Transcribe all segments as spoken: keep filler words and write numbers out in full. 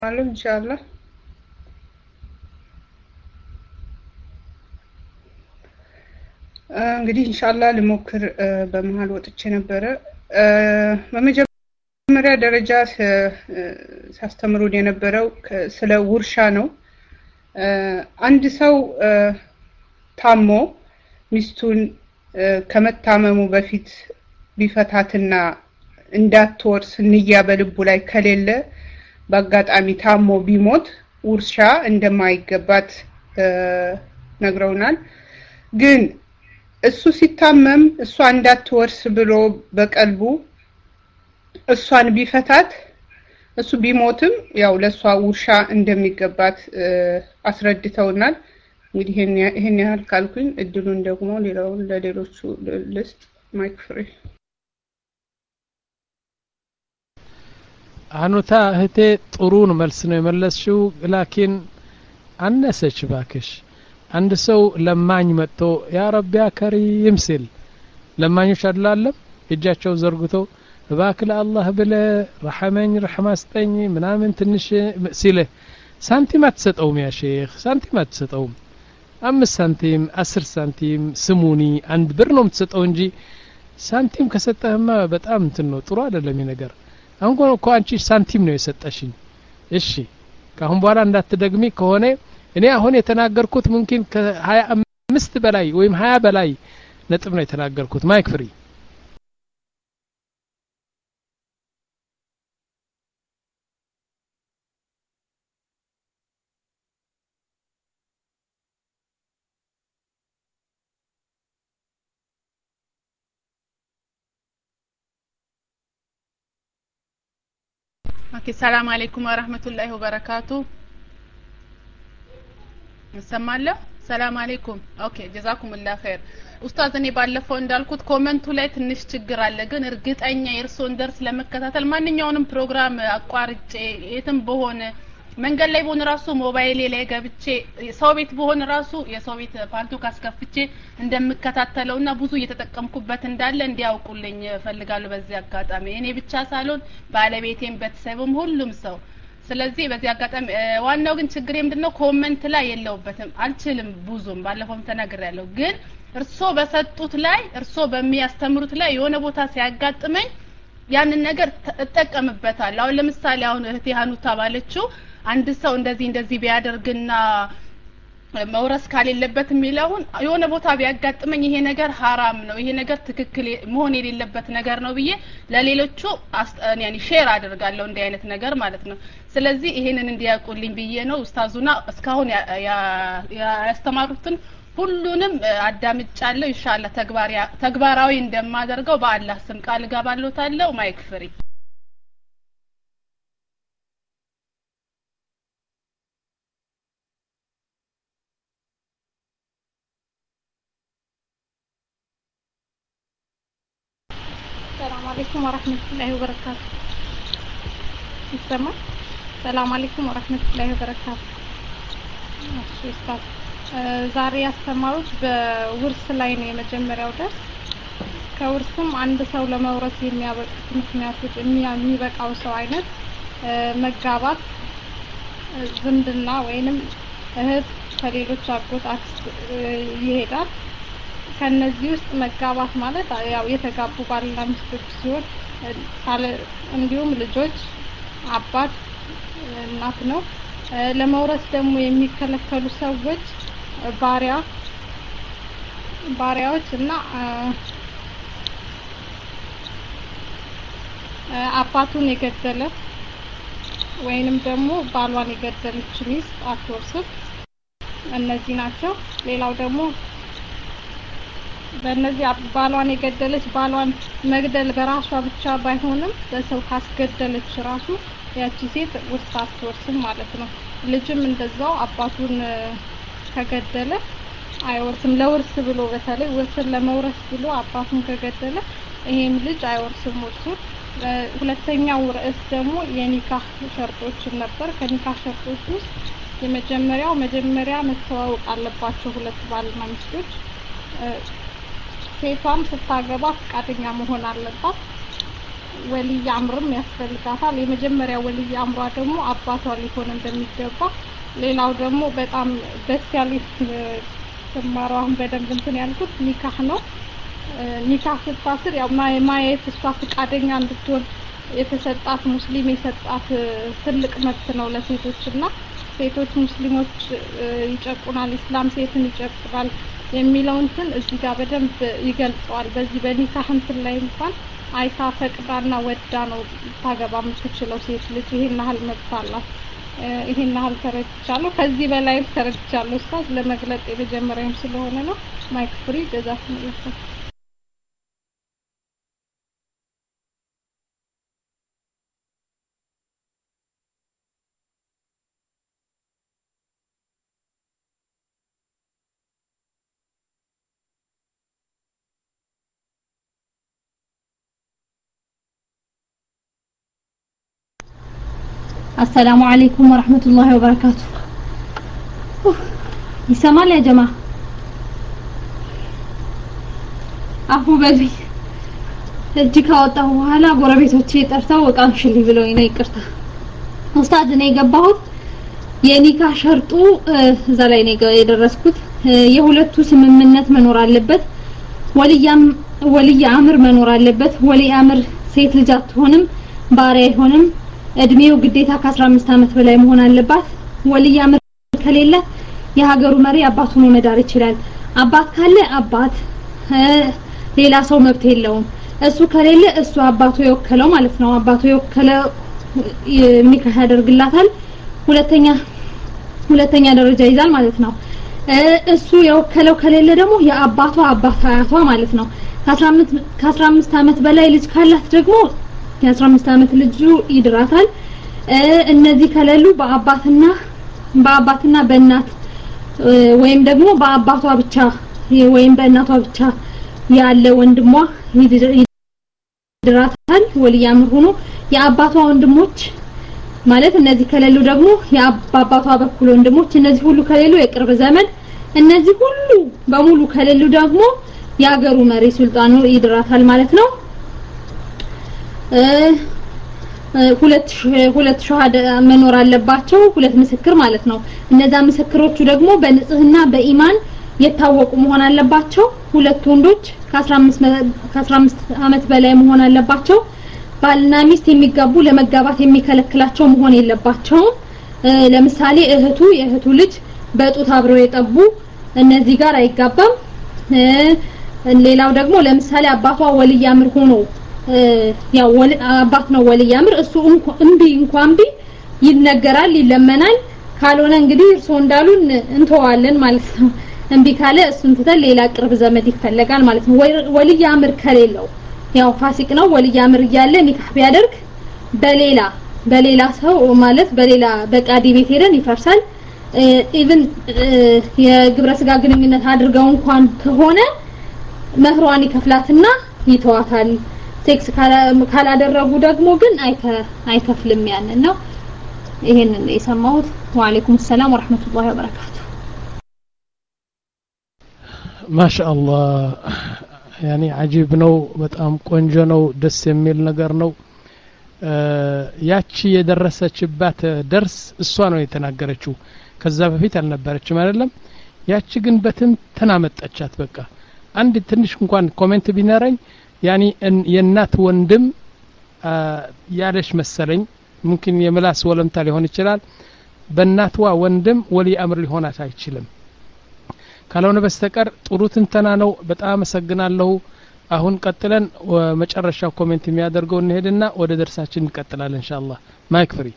አለው ኢንሻአላህ እንግዲህ ኢንሻአላህ ልሞክር በመሃል ወጥቼ ነበረ በመጀመሪያ ደረጃ ሳስተምሩን የነበረው ስለ ውርሻ ነው አንድ ሰው ታሞ ሚስቱን ከመታመሙ በፊት ቢፈታትና እንዳትወርስ ንያ በልቡ ላይ ከሌለ በአጋጣሚ ታሞ ቢሞት ውርሻ እንደማይገባት ነግረውናል ግን እሱ ሲታመም እሷ እንዳትወርስ ብሎ በቀልቡ እሷን ቢፈታት እሱ ቢሞትም ያው ለሷ ውርሻ እንደሚገባት አስረድተውናል እንግዲህ ይሄን ያህል ካልኩኝ እድሉን ደግሞ ሌላው ለሌሎቹ ልስጥ ማይክ ፍሪ አኑታ እህቴ ጥሩን መልስ ነው የመለስሽው ላኪን አነሰች ባክሽ አንድ ሰው ለማኝ መጥቶ ያ ረቢ ያ ከሪም ሲል ለማኞች አይደለም እጃቸው ዘርግተው ባክ ለአላህ ብለ ረሐመኝ ረሐማስጠኝ ምናምን ትንሽ ሲለ ሳንቲም አትሰጠውም ያ ሼክ ሳንቲም አትሰጠውም አምስት ሳንቲም አስር ሳንቲም ስሙኒ አንድ ብር ነው የምትሰጠው እንጂ ሳንቲም ከሰጠህማ በጣም እንትን ነው ጥሩ አይደለም ይነገር አንጎ እኮ አንቺ ሳንቲም ነው የሰጠሽኝ እሺ ካሁን በኋላ እንዳትደግሚ ከሆነ እኔ አሁን የተናገርኩት ሙምኪን ከ25 በላይ ወይም ሃያ በላይ ነጥብ ነው የተናገርኩት ማይክ ፍሪ ኦኬ ሰላም አለይኩም ወራህመቱላሂ ወበረካቱ ሰማለሁ ሰላም አለይኩም ኦኬ ጀዛኩሙላህ ኸይር ኡስታዝ እኔ ባለፈው እንዳልኩት ኮሜንቱ ላይ ትንሽ ችግር አለ ግን እርግጠኛ የርሶን ደርስ ለመከታተል ማንኛውንም ፕሮግራም አቋርጬ የትም በሆነ መንገድ ላይ በሆነ ራሱ ሞባይሌ ላይ ገብቼ ሰው ቤት በሆነ ራሱ የሰው ቤት ፓልቶ ካስከፍቼ እንደምከታተለውና ብዙ እየተጠቀምኩበት እንዳለ እንዲያውቁልኝ ፈልጋለሁ በዚህ አጋጣሚ እኔ ብቻ ሳልሆን ባለቤቴም በተሰበም ሁሉም ሰው ስለዚህ በዚህ አጋጣሚ ዋናው ግን ችግሬ ምንድነው ኮሜንት ላይ የለውበትም አልችልም ብዙም ባለፈውም ተናግሬያለሁ ግን እርሶ በሰጡት ላይ እርሶ በሚያስተምሩት ላይ የሆነ ቦታ ሲያጋጥመኝ ያንን ነገር እጠቀምበታለሁ አሁን ለምሳሌ አሁን እህቴ ሀኑታ ባለችው አንድ ሰው እንደዚህ እንደዚህ ቢያደርግና መውረስ ካለበት የሚለውን የሆነ ቦታ ቢያጋጥመኝ ይሄ ነገር حرام ነው ይሄ ነገር ትክክል መሆን የሌለበት ነገር ነው ብዬ ለሌሎቹ ያኒ ሼር አደርጋለሁ እንዲህ አይነት ነገር ማለት ነው ስለዚህ ይሄንን እንዲያውቁልኝ ብዬ ነው ኡስታዙና እስካሁን ያስተማሩትን ሁሉንም አዳምጫለሁ ኢንሻአላህ ተግባራዊ እንደማደርገው በአላህ ስም ቃል ገባለታለሁ ማይክ ፍሪ السلام عليكم ورحمة الله وبركاته السلام السلام عليكم ورحمة الله وبركاته ماشي استاذ ዛሬ ያስተማሩት በውርስ ላይ ነው የመጀመሪያው ደርስ ከውርስም አንድ ሰው ለመውረስ የሚያበቁት ምክንያቶች የሚበቃው ሰው አይነት መጋባት ዝምድና ወይንም እህት ከሌሎች አጎት አክስት ይሄዳል ከነዚህ ውስጥ መጋባት ማለት ያው የተጋቡ ባልና ሚስቶች ሲሆን እንዲሁም ልጆች አባት እናት ነው ለመውረስ ደግሞ የሚከለከሉ ሰዎች ባሪያ ባሪያዎች እና አባቱን የገደለ ወይንም ደግሞ ባሏን የገደለች ሚስት አትወርስም እነዚህ ናቸው ሌላው ደግሞ በእነዚህ ባሏን የገደለች ባሏን መግደል በራሷ ብቻ ባይሆንም በሰው ካስገደለች ራሱ ያቺ ሴት ውርስ አትወርስም ማለት ነው ልጅም እንደዛው አባቱን ከገደለ አይወርስም ለውርስ ብሎ በተለይ ውርስን ለመውረስ ብሎ አባቱን ከገደለ ይሄም ልጅ አይወርስም ውርሱ ሁለተኛው ርዕስ ደግሞ የኒካህ ሸርጦች ነበር ከኒካህ ሸርጦች ውስጥ የመጀመሪያው መጀመሪያ መተዋወቅ አለባቸው ሁለት ባልና ሚስቶች ሴቷም ስታገባ ፈቃደኛ መሆን አለባት ወልይ አምርም ያስፈልጋታል። የመጀመሪያ ወልይ አምሯ ደግሞ አባቷ ሊሆን እንደሚገባ፣ ሌላው ደግሞ በጣም ደስ ያለኝ ተማሩ አሁን በደንብ እንትን ያልኩት ኒካህ ነው። ኒካህ ስታስር ያው ማየት እሷ ፈቃደኛ እንድትሆን የተሰጣት ሙስሊም የሰጣት ትልቅ መብት ነው ለሴቶችና ሴቶች ሙስሊሞች ይጨቁናል፣ ኢስላም ሴትን ይጨቁናል የሚለው እንትን እዚህ ጋር በደንብ ይገልጸዋል። በዚህ በኒካህ እንትን ላይ እንኳን አይታ ፈቅዳና ወዳ ነው ታገባ የምትችለው ሴት ልጅ። ይሄን ያህል መብት አላት። ይሄን ያህል ተረድቻለሁ። ከዚህ በላይ ተረድቻለሁ። ኡስታዝ ለመግለጽ የመጀመሪያም ስለሆነ ነው። ማይክ ፍሪ ጀዛኩሙላህ። السلام عليكم ورحمة الله وبركاته. يسمع يا جماعة؟ أبو بدري እጅ ካወጣሁ በኋላ ጎረቤቶቼ ጠርተው ወቃንሽልኝ ብለውኝ ነው ይቅርታ ኡስታዝ እኔ የገባሁት የኒካ ሸርጡ እዛ ላይ ነው የደረስኩት የሁለቱ ስምምነት መኖር አለበት ወልያም ወልይ አምር መኖር አለበት ወልይ አምር ሴት ልጅ አትሆንም ባሪያ አይሆንም እድሜው ግዴታ ከ15 አመት በላይ መሆን አለባት ወልይ አምር ከሌለ የሀገሩ መሪ አባቱ ነው መዳር ይችላል አባት ካለ አባት ሌላ ሰው መብት የለውም እሱ ከሌለ እሱ አባቱ የወከለው ማለት ነው አባቱ የወከለው ኒካህ ያደርግላታል ሁለተኛ ሁለተኛ ደረጃ ይዛል ማለት ነው እሱ የወከለው ከሌለ ደግሞ የአባቷ አባት አያቷ ማለት ነው ከ15 አመት በላይ ልጅ ካላት ደግሞ የ15 አመት ልጁ ይድራታል እነዚህ ከሌሉ በአባትና በአባትና በእናት ወይም ደግሞ በአባቷ ብቻ ወይም በእናቷ ብቻ ያለ ወንድሟ ይድራታል ወልይ አምር ሆኖ የአባቷ ወንድሞች ማለት እነዚህ ከሌሉ ደግሞ የአባቷ በኩል ወንድሞች እነዚህ ሁሉ ከሌሉ የቅርብ ዘመድ እነዚህ ሁሉ በሙሉ ከሌሉ ደግሞ ያገሩ መሪ ሱልጣኑ ይድራታል ማለት ነው ሁለት ሁለት ሸሃዳ መኖር አለባቸው ሁለት ምስክር ማለት ነው እነዛ ምስክሮቹ ደግሞ በንጽህና በኢማን የታወቁ መሆን አለባቸው ሁለት ወንዶች ከ15 አመት በላይ መሆን አለባቸው ባልና ሚስት የሚጋቡ ለመጋባት የሚከለክላቸው መሆን የለባቸው ለምሳሌ እህቱ የእህቱ ልጅ በጡት አብረው የጠቡ እነዚህ ጋር አይጋባም ሌላው ደግሞ ለምሳሌ አባቷ ወልይ አምር ሆኖ ያው አባት ነው ወልይ አምር እሱ እንቢ እንኳን ቢ ይነገራል ይለመናል ካልሆነ እንግዲህ እርሶ እንዳሉን እንተዋለን ማለት ነው እንቢ ካለ እሱን ተተ ሌላ ቅርብ ዘመድ ይፈልጋል ማለት ነው ወልይ አምር ከሌለው ያው ፋሲቅ ነው ወልይ አምር ያለ ኒካህ ቢያደርግ በሌላ በሌላ ሰው ማለት በሌላ በቃዲ ቤት ሄደን ይፈርሳል ኢቭን የግብረ ስጋ ግንኙነት አድርገው እንኳን ከሆነ መህሯን ይከፍላትና ይተዋታል ሴክስ ካላደረጉ ደግሞ ግን አይተ አይከፍልም ያንን ነው ይሄንን የሰማሁት ወአለይኩም ሰላም ወራህመቱላሂ ወበረካቱ ማሻአላህ ያኒ አጂብ ነው በጣም ቆንጆ ነው ደስ የሚል ነገር ነው ያቺ የደረሰችባት ደርስ እሷ ነው የተናገረችው ከዛ በፊት አልነበረችም አይደለም ያቺ ግን በትን ተናመጣቻት በቃ አንድ ትንሽ እንኳን ኮሜንት ቢነረኝ ያኒ የናት ወንድም ያለሽ መሰለኝ ممكن የምላስ ወለምታ ሊሆን ይችላል በእናትዋ ወንድም ወልይ አምር ሊሆናት አይችልም ካልሆነ በስተቀር ጥሩ ትንተና ነው በጣም አመሰግናለሁ አሁን ቀጥለን መጨረሻው ኮሜንት የሚያደርገው እንሄድና ወደ ደርሳችን እንቀጥላለን ኢንሻአላህ ማይክ ፍሪ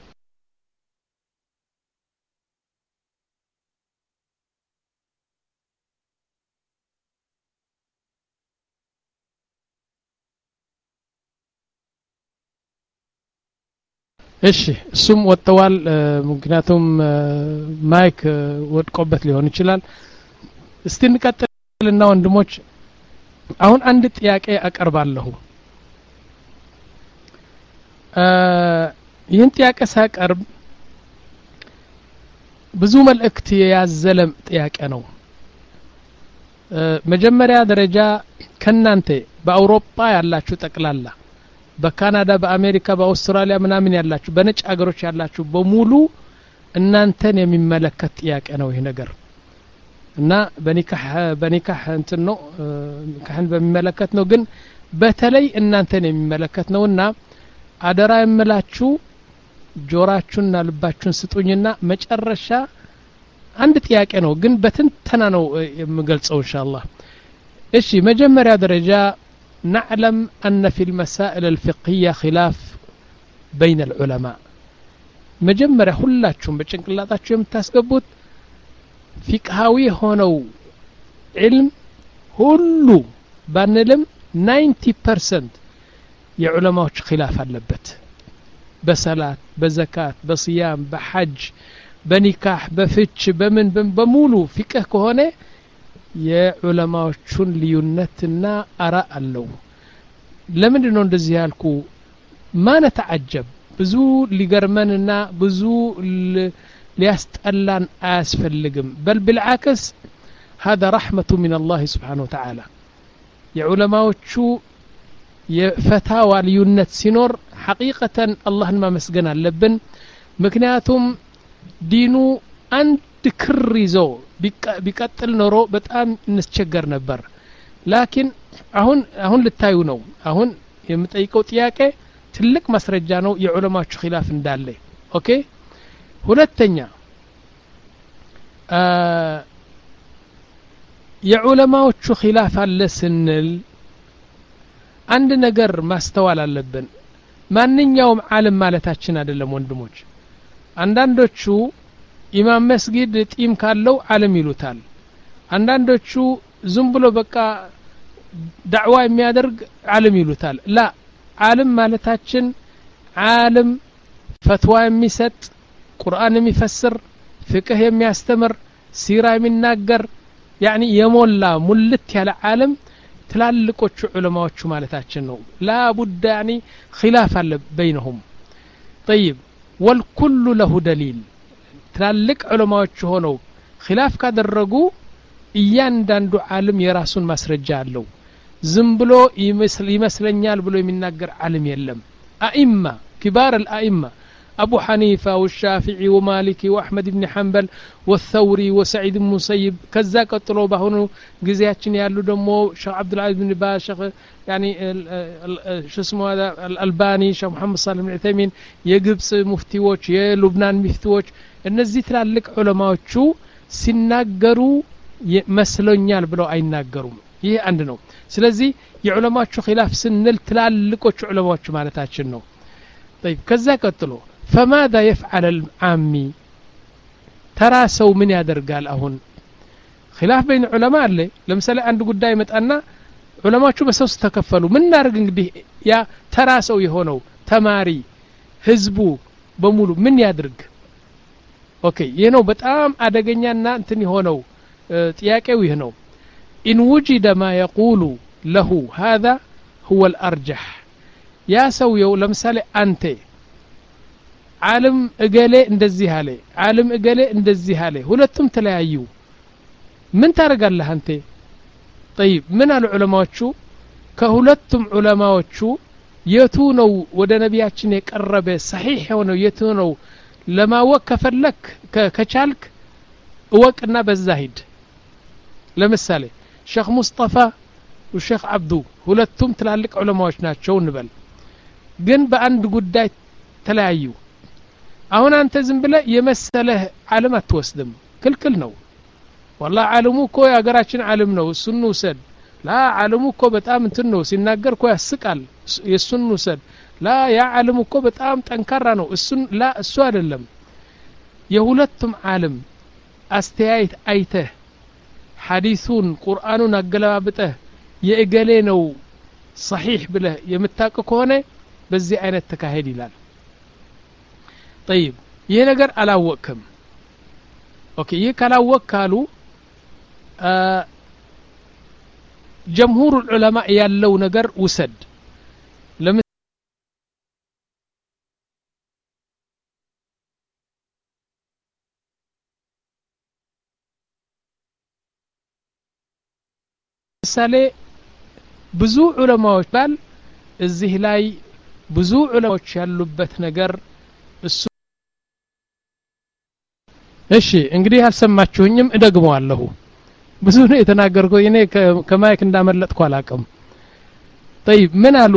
እሺ እሱም ወጥተዋል ምክንያቱም ማይክ ወድቆበት ሊሆን ይችላል እስቲ እንቀጥልና ወንድሞች አሁን አንድ ጥያቄ አቀርባለሁ ይህን ጥያቄ ሳቀርብ ብዙ መልእክት የያዘለ ጥያቄ ነው መጀመሪያ ደረጃ ከናንተ በአውሮፓ ያላችሁ ጠቅላላ በካናዳ በአሜሪካ በአውስትራሊያ ምናምን ያላችሁ በነጭ አገሮች ያላችሁ በሙሉ እናንተን የሚመለከት ጥያቄ ነው ይሄ ነገር እና በኒካህ በኒካህ እንትን ነው ኒካህን በሚመለከት ነው ግን በተለይ እናንተን የሚመለከት ነውና አደራ የምላችሁ ጆራችሁንና ልባችሁን ስጡኝና መጨረሻ አንድ ጥያቄ ነው ግን በትንተና ነው የምገልጸው ኢንሻአላህ እሺ መጀመሪያ ደረጃ نعلم أن في المسائل الفقهية خلاف بين العلماء مجمرة ሁላችሁም በጭንቅላታችሁ የምታስገቡት ፊቅሃዊ ሆነው علم ሁሉ ባንልም ninety percent የዑለማዎች ኺላፍ አለበት በሰላት በዘካት በስያም በሐጅ በኒካህ በፍች በምን በሙሉ ፊቅህ ከሆነ የዑለማዎቹን ልዩነትና አራ አለው ለምን ነው እንደዚህ ያልኩ ማነ ተዓጀብ ብዙ ሊገርመንና ብዙ ሊያስጠላን አያስፈልግም በል بالعكس هذا رحمة من الله سبحانه وتعالى የዑለማዎቹ የፈታዋ ልዩነት ሲኖር حقيقة اللهን ማመስገን አለብን ምክንያቱም ዲኑ አንድ ክር ይዞ ቢቀጥል ኖሮ በጣም እንስቸገር ነበር ላኪን አሁን አሁን ልታዩ ነው አሁን የምጠይቀው ጥያቄ ትልቅ ማስረጃ ነው የዑለማዎቹ ኺላፍ እንዳለ ኦኬ ሁለተኛ የዑለማዎቹ ኺላፍ አለ ስንል አንድ ነገር ማስተዋል አለብን ማንኛውም ዓለም ማለታችን አይደለም ወንድሞች አንዳንዶቹ ኢማም መስጊድ ጢም ካለው ዓለም ይሉታል አንዳንዶቹ ዝም ብሎ በቃ ዳዕዋ የሚያደርግ ዓለም ይሉታል ላ ዓለም ማለታችን ዓለም ፈትዋ የሚሰጥ ቁርአን የሚፈስር ፍቅህ የሚያስተምር ሲራ የሚናገር يعني የሞላ ሙልት ያለ ዓለም ትላልቆቹ ዑለማዎቹ ማለታችን ነው لا بد يعني خلاف بينهم طيب والكل له دليل ትላልቅ ዑለማዎች ሆነው ኺላፍ ካደረጉ እያንዳንዱ ዓለም የራሱን ማስረጃ አለው ዝም ብሎ ይመስለኛል ብሎ የሚናገር ዓለም የለም አኢማ كبار الائمه ابو حنيفه والشافعي ومالك واحمد بن حنبل والثوري وسعيد بن مسيب كذا قطلو باهونو غزياችን ያሉ ደሞ ሼህ አብዱል አዚዝ ብን ባዝ ሼህ يعني شو اسمه هذا الالباني شيخ محمد صالح بن عثيمين የግብጽ ሙፍቲዎች የሉብናን ሙፍቲዎች እነዚህ ትላልቅ ዑለማዎቹ ሲናገሩ መስሎኛል ብለው አይናገሩም ይሄ አንድ ነው ስለዚህ የዑለማዎቹ ኺላፍ ስንል ትላልቆቹ ዑለማዎቹ ማለታችን ነው طيب كذا ቀጥሎ فماذا يفعل العامي ترى سو من ያደርጋል አሁን خلاف بين علماء አለ ለምሳሌ አንድ ጉዳይ መጣና ዑለማዎቹ በሶስት ተከፈሉ ምን እናርግ እንግዲህ ያ ተራ ሰው የሆነው ተማሪ ህዝቡ በሙሉ ምን ያድርግ ኦኬ ይሄ ነው በጣም አደገኛና እንትን የሆነው ጥያቄው ይሄ ነው ان وجد ما يقول له هذا هو الارجح يا سويو ለምሳሌ አንተ ዓለም እገሌ እንደዚህ አለ ዓለም እገሌ እንደዚህ አለ ሁለቱም ተለያዩ ምን ታረጋለህ አንተ طيب ምን አሉ ዑለማዎቹ ከሁለቱም ዑለማዎቹ የቱ ነው ወደ ነቢያችን የቀረበ صحيح ሆነው የቱ ነው ለማወቅ ከፈለክ ከቻልክ ወቅና በዛ ሂድ ለምሳሌ ሼክ ሙስጠፋ ወሼክ አብዱ ሁለቱም ትላልቅ ዑለማዎች ናቸው እንበል ግን በአንድ ጉዳይ ተለያዩ አሁን አንተ ዝም ብለህ የመሰለህ ዓለም አትወስድም ክልክል ነው والله ዓለሙ እኮ ያገራችን ዓለም ነው እሱን ውሰድ ላ ዓለሙ እኮ በጣም እንትን ነው ሲናገር እኮ ያስቃል የሱን ውሰድ ላ ያ ዓለም እኮ በጣም ጠንካራ ነው እሱን ላ እሱ አይደለም የሁለቱም ዓለም አስተያየት አይተህ ሐዲሱን ቁርአኑን አገላብጠህ የእገሌ ነው صحيح ብለህ የምታውቅ ከሆነ በዚህ አይነት ተካሄድ ይላል طيب ይሄ ነገር አላወቅም ኦኬ ይሄ ካላወቅ ካሉ ጀምሁር العلماء ያለው ነገር ውሰድ ለምሳሌ ብዙ ዑለማዎች ባል እዚህ ላይ ብዙ ዑለሞች ያሉበት ነገር እሱ እሺ እንግዲህ አልሰማችሁኝም እደግመዋለሁ ብዙ ነው የተናገርኩት እኔ ከማይክ እንዳመለጥኩ አላቅም طيب ምን አሉ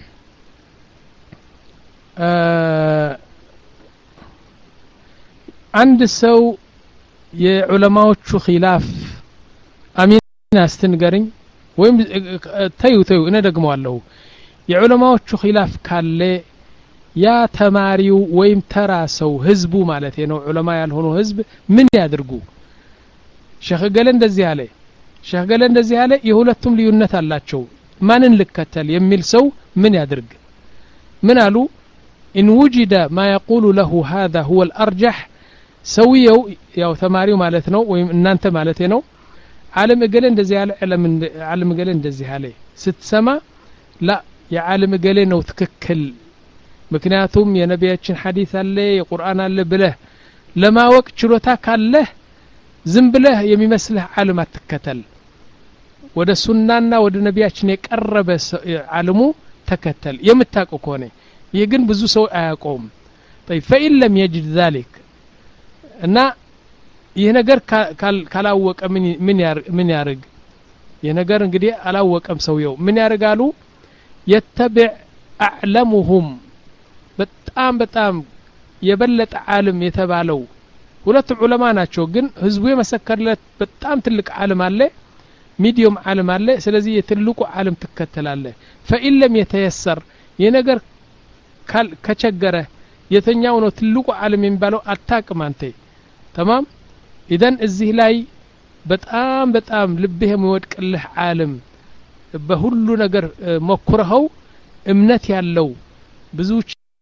አንድ ሰው የዑለማዎቹ ኺላፍ አሚና አስተንገርኝ ወይም ተዩ ተዩ እኔ ደግመዋለሁ የዑለማዎቹ ኺላፍ ካለ ያ ተማሪው ወይም ተራ ሰው ህዝቡ ማለት ነው ዑለማ ያልሆኑ ህዝብ ምን ያድርጉ ሸህ ገለ እንደዚህ አለ ሸህ ገለ እንደዚህ አለ የሁለቱም ልዩነት አላቸው ማንን ልከተል የሚል ሰው ምን ያድርግ ምን አሉ ان وجد ما يقول له هذا هو الارجح ሰውየው ያው ተማሪው ማለት ነው ወይም እናንተ ማለት ነው ዓለም ገለ እንደዚህ ያለ ዓለም ዓለም ገለ እንደዚህ አለ ስትሰማ ላ የዓለም ገለ ነው ትክክል ምክንያቱም የነቢያችን ሐዲስ አለ የቁርአን አለ ብለህ ለማወቅ ችሎታ ካለ ዝም ብለህ የሚመስልህ ዓለም አትከተል ወደ ሱናና ወደ ነቢያችን የቀረበ ዓለሙ ተከተል የምታውቁ ከሆነ ይህ ግን ብዙ ሰው አያውቀውም طيب فإن لم يجد ذلك እና ይህ ነገር ካላወቀ ምን ምን ምን ያርግ ይህ ነገር እንግዲህ አላወቀም ሰውየው ምን ያርጋሉ يتبع أعلمهم በጣም በጣም የበለጠ ዓለም የተባለው ሁለት ዑለማ ናቸው ግን ህዝቡ የመሰከረለት በጣም ትልቅ ዓለም አለ ሚዲየም ዓለም አለ ስለዚህ የትልቁ ዓለም ተከተላለ فإن لم يتيسر የነገር ከቸገረ የተኛው ነው ትልቁ ዓለም የሚባለው አታቅም አንተ تمام اذا እዚህ ላይ በጣም በጣም ልብህ የሚወድቅልህ ዓለም በሁሉ ነገር መኩረው እምነት ያለው ብዙ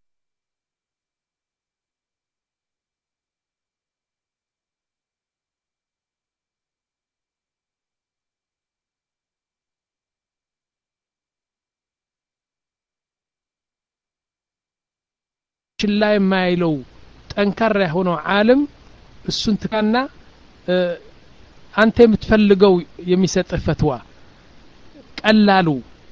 ችላ የማይለው ጠንካራ ሆኖ ዓለም እሱን ትካና አንተ የምትፈልገው የሚሰጥ ፈትዋ ቀላሉ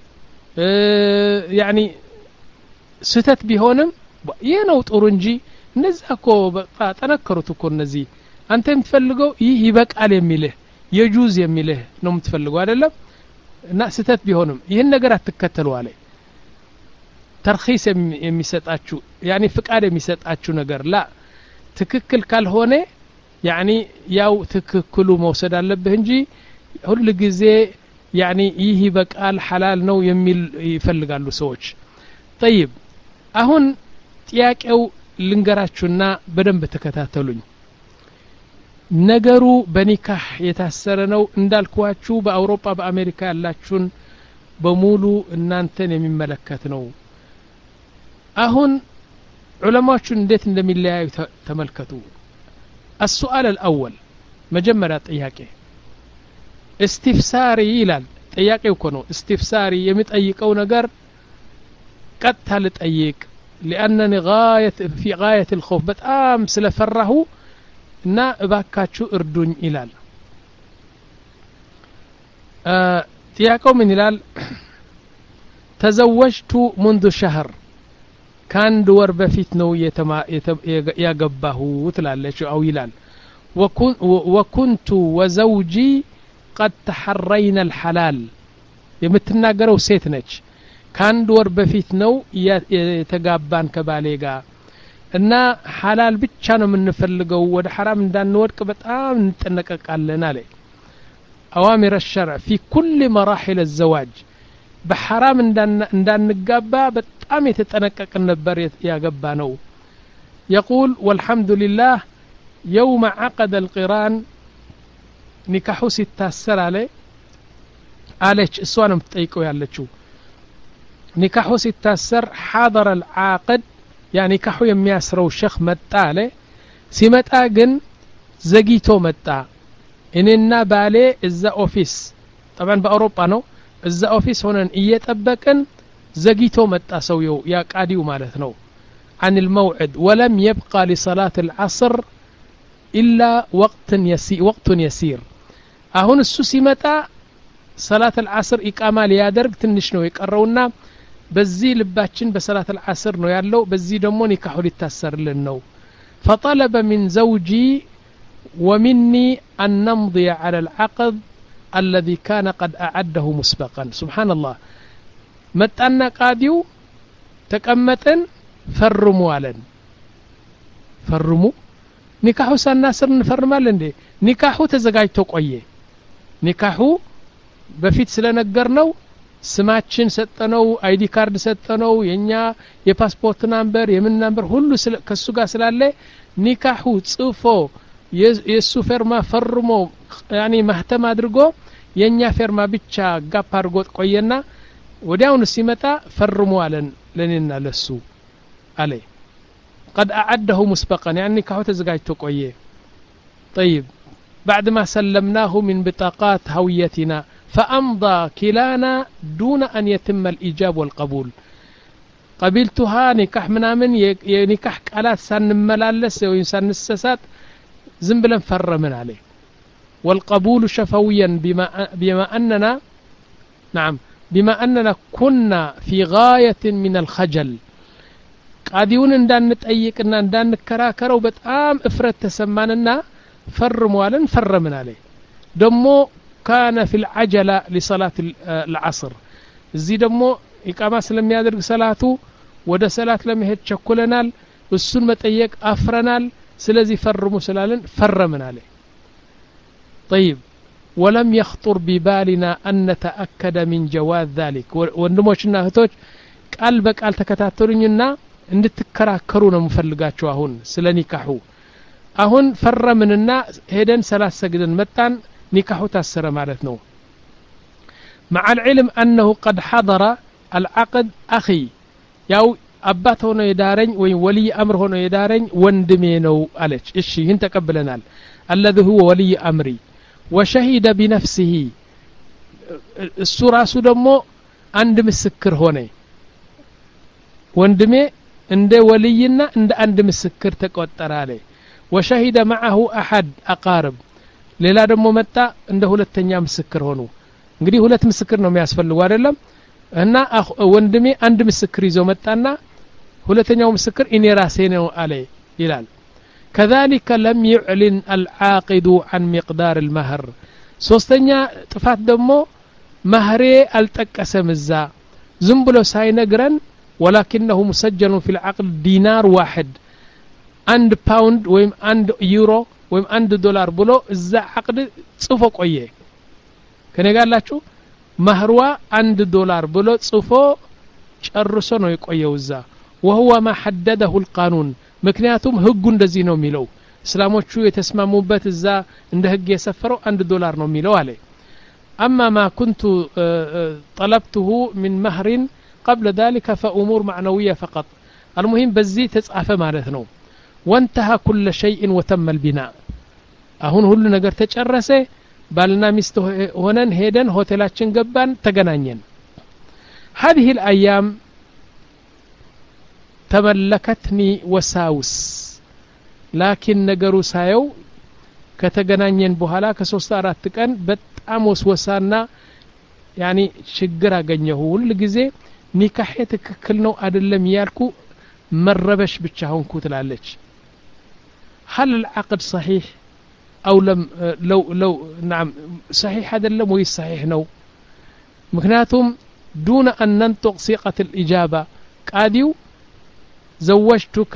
ያኒ ስተት ቢሆንም ይሄ ነው ጥሩ እንጂ እነዛኮ በቃ ተነከሩት እኮ እነዚህ አንተ የምትፈልገው ይህ ይበቃል የሚልህ የጁዝ የሚልህ ነው የምትፈልገው አይደለም እና ስተት ቢሆንም ይሄን ነገር አትከተሉ አለ ተርኺስ የሚሰጣችሁ ያኒ ፍቃድ የሚሰጣችሁ ነገር ላ ትክክል ካልሆነ ያኒ ያው ትክክሉ መውሰድ አለብህ እንጂ ሁሉ ጊዜ ያኒ ይህ ይበቃል ሐላል ነው የሚል ይፈልጋሉ ሰዎች طيب አሁን ጥያቄው ልንገራችሁና በደንብ ተከታተሉኝ ነገሩ በኒካህ የታሰረ ነው እንዳልኳችሁ በአውሮፓ በአሜሪካ ያላችሁን በሙሉ እናንተን የሚመለከት ነው አሁን ዑለማዎቹን እንዴት እንደሚለያዩ ተመልከቱ السؤال الأول መጀመሪያ ጥያቄ استفساري ይላል ጥያቄው እኮ ነው استفساري የሚጠይቀው ነገር ቀጥታ ልጠይቅ لأنني غاية في غاية الخوف በጣም ስለፈራሁ እና እባካችሁ እርዱኝ ይላል ጥያቄው ምን ይላል تزوجت منذ شهر كان ور بفيت نو يغباه تلالش او يلال وكنت وزوجي قد تحرينا الحلال የምትናገረው ሴት ነች ካንድ ወር በፊት ነው የተጋባን ከባሌ ጋር እና ሐላል ብቻ ነው የምንፈልገው ወደ حرام እንዳንወድቅ በጣም እንጠነቀቃለን አለ اوامر الشرع في كل مراحل الزواج بحرام እንዳንጋባ በጣም የተጠነቀቀን ነበር ያገባ ነው يقول والحمد لله يوم عقد القران نكاحو ሲታሰር አለ አለች እሷንም ጠይቀው ያለችው نكاحو ሲታሰር حاضر العاقد يعني نكاحو የሚያስረው ሸኽ መጣ አለ ሲመጣ ግን ዘግይቶ መጣ እኔና ባሌ እዛ ኦፊስ طبعا በአውሮፓ ነው እዛ ኦፊስ ሆነን እየጠበቅን ዘግይቶ መጣ ሰውየው ያ ቃዲው ማለት ነው عن الموعد ولم يبقى لصلاة العصر إلا وقت يسير وقت يسير አሁን እሱ ሲመጣ صلاة العصر إقامة ሊያደርግ ትንሽ ነው የቀረውና በዚህ ልባችን በሰላት العصر ነው ያለው በዚህ ደግሞ ኒካሁ ሊታሰርልን ነው فطلب من زوجي ومني أن نمضي على العقد الذي كان قد أعده مسبقا سبحان الله متأنا قاديو تكمتن فرموا علن فرموا ኒካሁ ሳናስር እንፈርማለን እንዴ ኒካሁ ተዘጋጅቶ ቆየ ኒካሁ በፊት ስለነገርነው ስማችን ሰጠነው አይዲ ካርድ ሰጠነው የኛ የፓስፖርት ናምበር የምን ናምበር ሁሉ ከሱ ጋር ስላለ ኒካሁ ጽፎ የሱ ፈርማ ፈርሞ ያኒ ማህተም አድርጎ የኛ ፈርማ ብቻ ጋፕ አድርጎ ቆየና ወዲያውኑ ሲመጣ ፈርሙ አለን ለኔና ለሱ አለ قد أعده مسبقا يعني كهو تزغاجتو قويه طيب بعد ما سلمناه من بطاقات هويتنا فأمضى كلانا دون أن يتم الإجاب والقبول قبلتها نكاح منامن نكاح قالات سنملالس ويسنسسات زنبلا فرمن عليه والقبول شفويا بما بما أننا نعم بما أننا كنا في غاية من الخجل قاديون እንዳንጠይቅና እንዳንከራከረው በጣም እፍረት ተሰማንና ፈርሟልን ፈረምን عليه ደሞ كان في العجله لصلاه العصر እዚህ ደሞ ኢቃማ ስለሚያደርግ ሰላቱ ወደ ሰላት ለመሄድ ቸኩለናል እሱን መጠየቅ አፍረናል ስለዚህ ፈርሙ ስላልን ፈረምን عليه طيب ولم يخطر ببالنا أن نتأكد من جواز ذلك ወንድሞችና እህቶች ቃል በቃል ተከታተሉኝና እንድትከራከሩ ነው የምፈልጋችሁ አሁን ስለ ኒካሁ አሁን ፈረምንና ሄደን ሰላት ሰግደን መጣን ኒካሁ ታሰረ ማለት ነው مع العلم أنه قد حضر العقد أخي ያው አባት ሆኖ የዳረኝ ወይ ወሊ አምር ሆኖ የዳረኝ ወንድሜ ነው አለች እሺ ይህን ተቀበለናል الذي هو ولي أمري وشهد بنفسه እሱ ራሱ ደግሞ አንድ ምስክር ሆነ ወንድሜ እንደ ወልይና እንደ አንድ ምስክር ተቆጠረ አለ وشهد معه احد اقارب ሌላ ደግሞ መጣ እንደ ሁለተኛ ምስክር ሆኑ እንግዲህ ሁለት ምስክር ነው የሚያስፈልገው አይደለም እና ወንድሜ አንድ ምስክር ይዞ መጣና ሁለተኛው ምስክር እኔ ራሴ ነው አለ ይላል كذلك لم يعلن العاقد عن مقدار المهر ሶስተኛ ጥፋት ደግሞ መህሬ አልጠቀሰም እዛ ዝም ብሎ ሳይነግረን ولكنه مسجل في العقد دينار واحد عند باوند ويم عند يورو ويم عند دولار بلو እዛ عقد ጽፎ ቆየ ከኔ ጋር አላችሁ መህርዋ አንድ ዶላር ብሎ ጽፎ ጨርሶ ነው የቆየው እዛ وهو ما حدده القانون ምክንያቱም ህጉ እንደዚህ ነው የሚለው እስላሞቹ የተስማሙበት እዛ እንደ ህግ የሰፈረው አንድ ዶላር ነው የሚለው አለ اما ما كنت طلبته من مهر قبل ذلك فأمور معنوية فقط المهم بزي تصعف معناته وانتهى كل شيء وتم البناء አሁን ሁሉ ነገር ተጨረሰ ባልና ሚስት ሆነን ሄደን ሆቴላችን ገባን ተገናኘን هذه الأيام تملكتني وساوس لكن ነገሩ ሳየው ከተገናኘን በኋላ ከሶስት አራት ቀን በጣም ወስወሳና ያኒ ችግር አገኘሁ ሁሉ ጊዜ ኒካህ ትክክል ነው አይደለም ያልኩ መረበሽ ብቻ ሆንኩ ትላለች هل العقد صحيح او لم لو لو نعم صحيح አይደለም ወይ صحيح ነው ምክንያቱም دون ان ننطق صيغه الاجابه قاديو زوجتك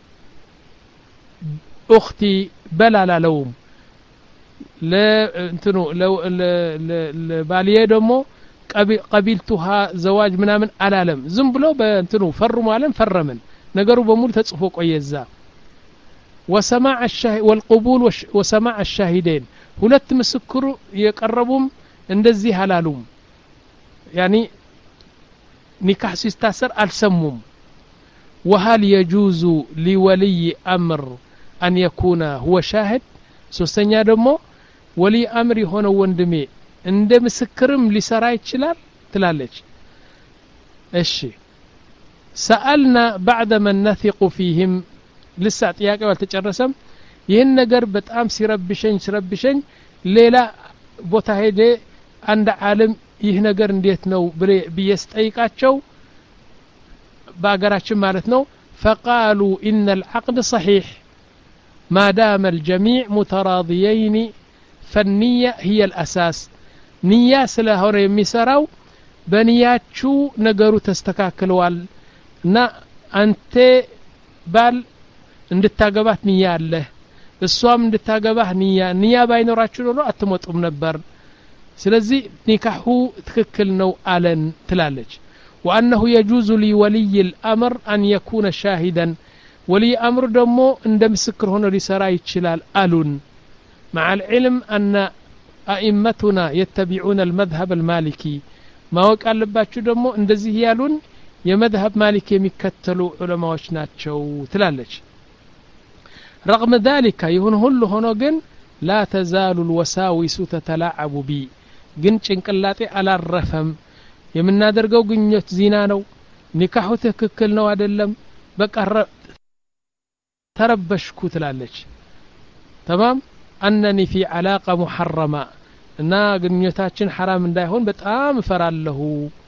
اختي بلا لا لوم لا انتو لو الباليه دمو قبيلتها زواج منامن علالم زم بلو بانتو فرموا علم فرمن ነገሩ በሙሉ ተጽፎ ቆየዛ وسماع الشاهد والقبول وسماع الشاهدين ሁለት ምስክሩ የቀረቡም እንደዚህ ሐላሉም يعني ኒካህ ሲስታሰር አልሰሙም وهل يجوز لولي امر ان يكون هو شاهد ሶስተኛ ደግሞ ወሊ አምር የሆነው ወንድሜ እንደ ምስክርም ሊሰራ ይችላል ትላለች እሺ سألنا بعد ما نثق فيهم لسه ጥያቄው አልተጨረሰም ይሄን ነገር በጣም ሲረብሸኝ ሲረብሸኝ ሌላ ቦታ ሄደ አንድ ዓለም ይህ ነገር እንዴት ነው ብየስጠይቃቸው باغراችን ማለት ነው فقالوا إن العقد صحيح ما دام الجميع متراضيين فالنية هي الأساس نية ስለሆነ የሚሰራው በንያችሁ ነገሩ ተስተካክለዋል እና አንተ ባል እንድታገባት ንያ አለ እሷም እንድታገባህ ንያ ንያ ባይኖራችሁ ኖሮ አትሞጡም ነበር ስለዚህ ኒካሁ ትክክል ነው አለን ትላለች وأنه يجوز لولي الأمر أن يكون شاهدا ولي أمر دمو عند مسكر هنا لسرا يتشلال ألون مع العلم أن أئمتنا يتبعون المذهب المالكي ما وقع لباتشو دمو اندزي يالون يمذهب مالكي يمكتلوا علماء وشناتشو تلالج رغم ذلك يهون هلو هنوغن لا تزال الوساوس تتلاعب بي جن ጭንቅላቴ አላረፈም የምናደርገው ግንኙነት ዚና ነው ኒካሁ ትክክል ነው አይደለም በቃ ተረበሽኩ ትላለች تمام أنني في علاقة محرمة እና ግንኙነታችን حرام እንዳይሆን በጣም ፈራለሁ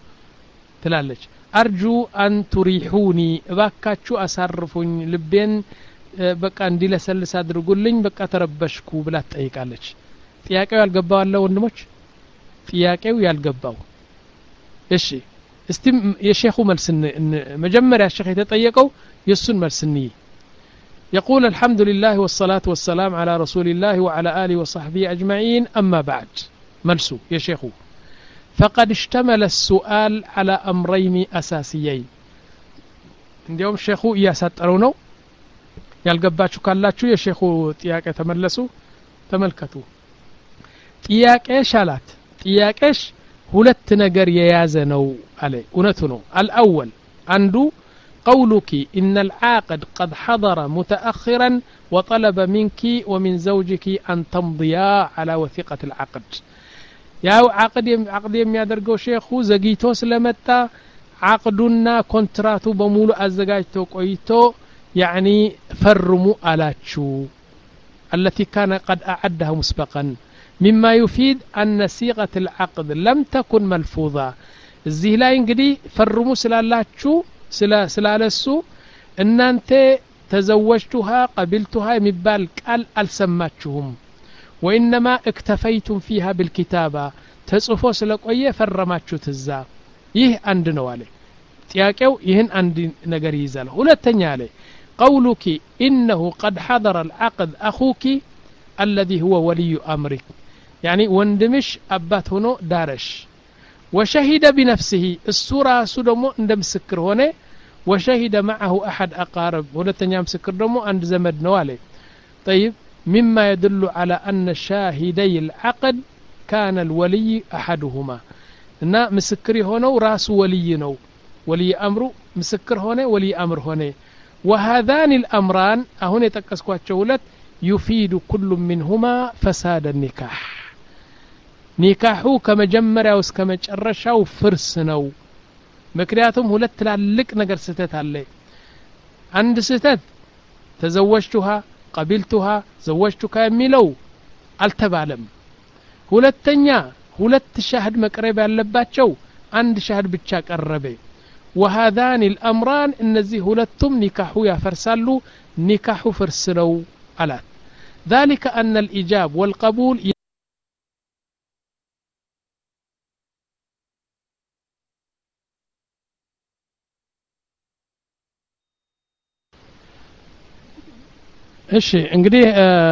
ትላለች አርጁ አን ቱሪሁኒ እባካችሁ አሳርፉኝ ልቤን በቃ እንዲለሰልስ አድርጉልኝ በቃ ተረበሽኩ ብላ ትጠይቃለች ጥያቄው ያልገባው አለ ወንድሞች ጥያቄው ያልገባው እሺ እስቲ የሼኹ መልስ መጀመሪያ ሼኽ የተጠየቀው የሱን መልስኒ يقول الحمد لله والصلاة والسلام على رسول الله وعلى آله وصحبه أجمعين أما بعد ملسو يا شيخ فقد اشتمل السؤال على أمرين أساسيين اليوم الشيخ ياسطرونو ያልገባችሁ ካላችሁ የሼኹ ጥያቄ ተመለሱ ተመልከቱ ጥያቄሽ አላት ጥያቄሽ ሁለት ነገር የያዘ ነው አለ እውነቱ ነው الأول አንዱ قولك إن العاقد قد حضر متأخرا وطلب منك ومن زوجك أن تمضيا على وثيقة العقد يا عقد عقد የሚያደርገው ሼኹ ዘግይቶ ስለመጣ عقدنا ኮንትራቱ በሙሉ አዘጋጅቶ ቆይቶ يعني فرموا آلاتشو التي كان قد أعدها مسبقا مما يفيد أن صيغة العقد لم تكن ملفوظة الزهلاء انقدي فرموا سلالاتشو سلا سلالسو ان انت تزوجتها قبلتها مبال قال السماتشهم وإنما اكتفيتم فيها بالكتابة تصفو سلقوية فرماتشو تزا يه عند نوالي تياكيو يهن عند نجر يزال ሁለተኛ عليه قولك إنه قد حضر العقد أخوك الذي هو ولي أمرك يعني وندمش أبات هنا دارش وشهد بنفسه السورة سدمو عندما سكر هنا وشهد معه أحد أقارب هنا تنيام سكر دمو عند زمد نوالي طيب مما يدل على أن شاهدي العقد كان الولي أحدهما إن مسكري هنا وراس ولي نو ولي أمره مسكر هنا ولي أمر هنا وهذان الأمران هنا يتكسكوا ولت يفيد كل منهما فساد النكاح نكاحو كما جمرا وكما جرشاو فرسنو مكرياتهم ሁለት ትላልቅ ነገር ስተት አለ አንድ ስተት ተዘወጅቱها قبلتها زوجتك የሚለው አልተባለም ሁለተኛ ሁለት ሻህድ መቅረብ ያለባቸው አንድ ሻህድ ብቻ ቀረበ وهذان الأمران النزي هلتم نكاحو يفرسالو نكاحو فرسلو على ذلك أن الإجاب والقبول እሺ እንግዲህ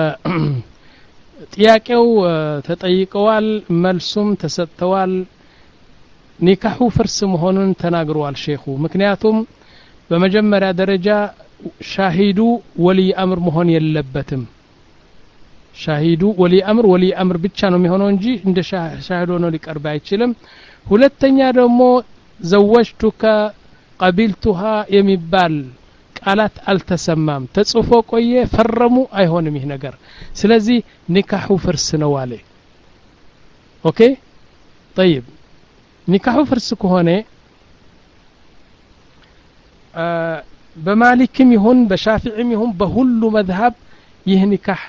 ጥያቄው ተጠይቀዋል መልሱም ተሰጥተዋል ኒካሁ ፍርስ መሆኑን ተናግሯል ሼኹ ምክንያቱም በመጀመሪያ ደረጃ ሻሂዱ ወሊ አምር መሆን የለበትም ሻሂዱ ወሊ አምር ወሊ አምር ብቻ ነው የሚሆነው እንጂ እንደ ሻሂዱ ነው ሊቀርብ አይችልም ሁለተኛ ደግሞ ዘወጅቱከ قبلتها የሚባል ቃላት አልተሰማም ተጽፎ ቆየ ፈረሙ አይሆንም ይህ ነገር ስለዚህ ኒካሁ ፍርስ ነው አለ ኦኬ طيب ኒካሁ ፍርስ ከሆነ በማሊክም ይሁን በሻፊዒም ይሁን በሁሉ መዝሀብ ይህ ኒካህ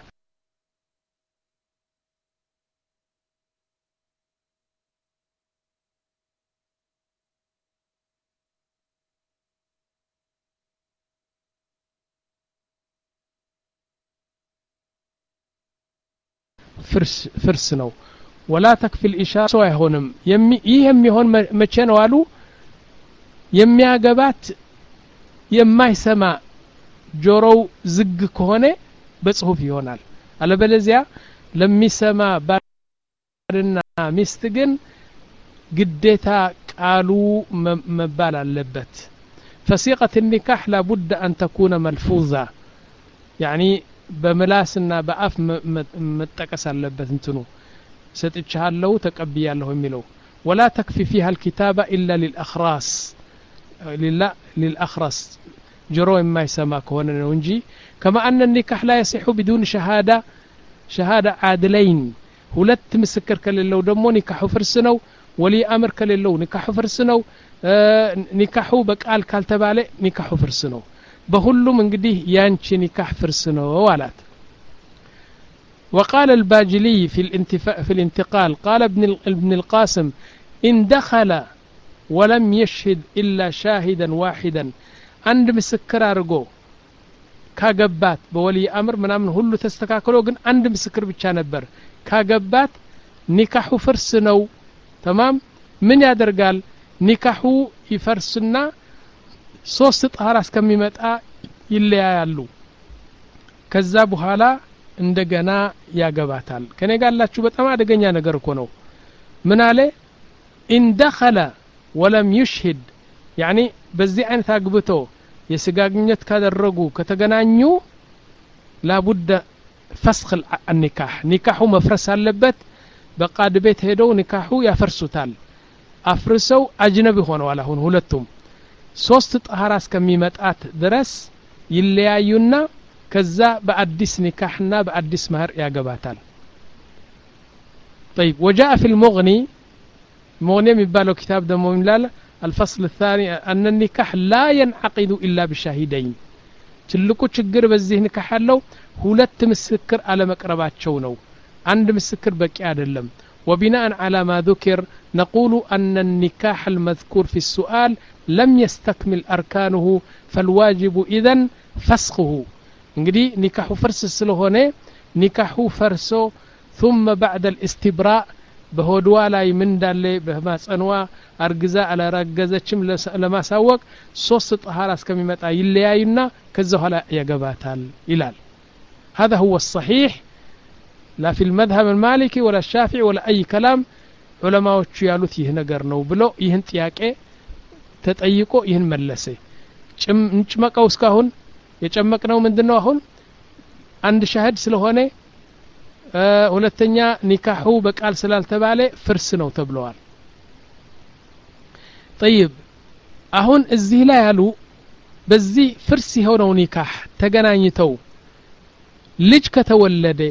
ፍርስ ፍርስ ነው ولا تكفي الإشارة ሰው አይሆንም ይህ የሚሆን መቼ ነው አሉ የሚያገባት የማይሰማ ጆሮው ዝግ ከሆነ በጽሁፍ ይሆናል አለበለዚያ ለሚሰማ ባልና ሚስት ግን ግዴታ ቃሉ መባል አለበት فصيغة النكاح لابد أن تكون ملفوظة يعني بملاسنا بأف متقس አለበት እንትኑ ሰጥቻለሁ ተቀብያለሁ የሚለው ولا تكفي فيها الكتابة إلا للأخراس لله للأخرس جرو ما يسمى كونه نونجي كما أن النكاح لا يصح بدون شهادة شهادة عادلين ሁለት ምስክር ከሌለው ደግሞ ኒካሁ ፍርስ ነው ወሊ አምር ከሌለው ኒካሁ ፍርስ ነው ኒካሁ በቃል ካልተባለ ኒካሁ ፍርስ ነው በሁሉም እንግዲህ ያንቺ ኒካህ ፍርስ ነው አላት وقال الباجلي في الانتفاء في الانتقال قال ابن ابن القاسم إن دخل ولم يشهد إلا شاهدا واحدا عند مسكر أرجو كجبات بولي أمر من أمن هلو تستكاكلو جن عند مسكر بتشانبر كجبات نكاحو فرسنو تمام من يقدر قال نكاحو يفرسنا ሶስት ጣራ እስከሚመጣ ይለያያሉ ከዛ በኋላ እንደገና ያገባታል ከኔ ጋላችሁ በጣም አደገኛ ነገር እኮ ነው ምን አለ ان دخل ولم يشهد يعني በዚህ አይነት አግብቶ የስጋግኘት ካደረጉ ከተገናኙ لابد فسخ النكاح نكاحو مفرس አለበት በቃድ ቤት ሄደው نكاحو ያፈርሱታል አፍርሰው አጅነቢ ሆነዋል አሁን ሁለቱም ሶስት ጣራ እስከሚመጣት ድረስ ይለያዩና ከዛ በአዲስ ኒካህና በአዲስ ማህር ያገባታል طيب وجاء في المغني مغني የሚባለው كتاب ደግሞ ይላል الفصل الثاني أن النكاح لا ينعقد إلا بشاهدين ትልቁ ችግር በዚህ ኒካህ ያለው ሁለት ምስክር አለመቅረባቸው ነው አንድ ምስክር በቂ አይደለም وبناء على ما ذكر نقول أن النكاح المذكور في السؤال لم يستكمل أركانه فالواجب إذن فسخه እንግዲህ ኒካሁ ፍርስ ስለሆነ ኒካሁ ፈርሶ ثم بعد الاستبراء በሆድዋ ላይ ምን እንዳለ በማጸንዋ አርግዛ አላረገዘችም ለማሳወቅ ሶስት ጣሃራ እስከሚመጣ ይለያዩና ከዛ ኋላ ያገባታል ይላል هذا هو الصحيح لا في المذهب المالكي ولا الشافعي ولا أي كلام علماءዎቹ ያሉት ይህ ነገር ነው ብሎ ይህን ጥያቄ ተጠይቆ ይህን መለሰ ጭምጭመቀው እስካሁን የጨመቅነው ምንድነው አሁን አንድ ሻህድ ስለሆነ ሁለተኛ ኒካሁ በቃል ስላልተባለ ፍርስ ነው ተብለዋል طيب አሁን እዚህ ላይ ያሉ በዚህ ፍርስ የሆነው ኒካህ ተገናኝተው ልጅ ከተወለደ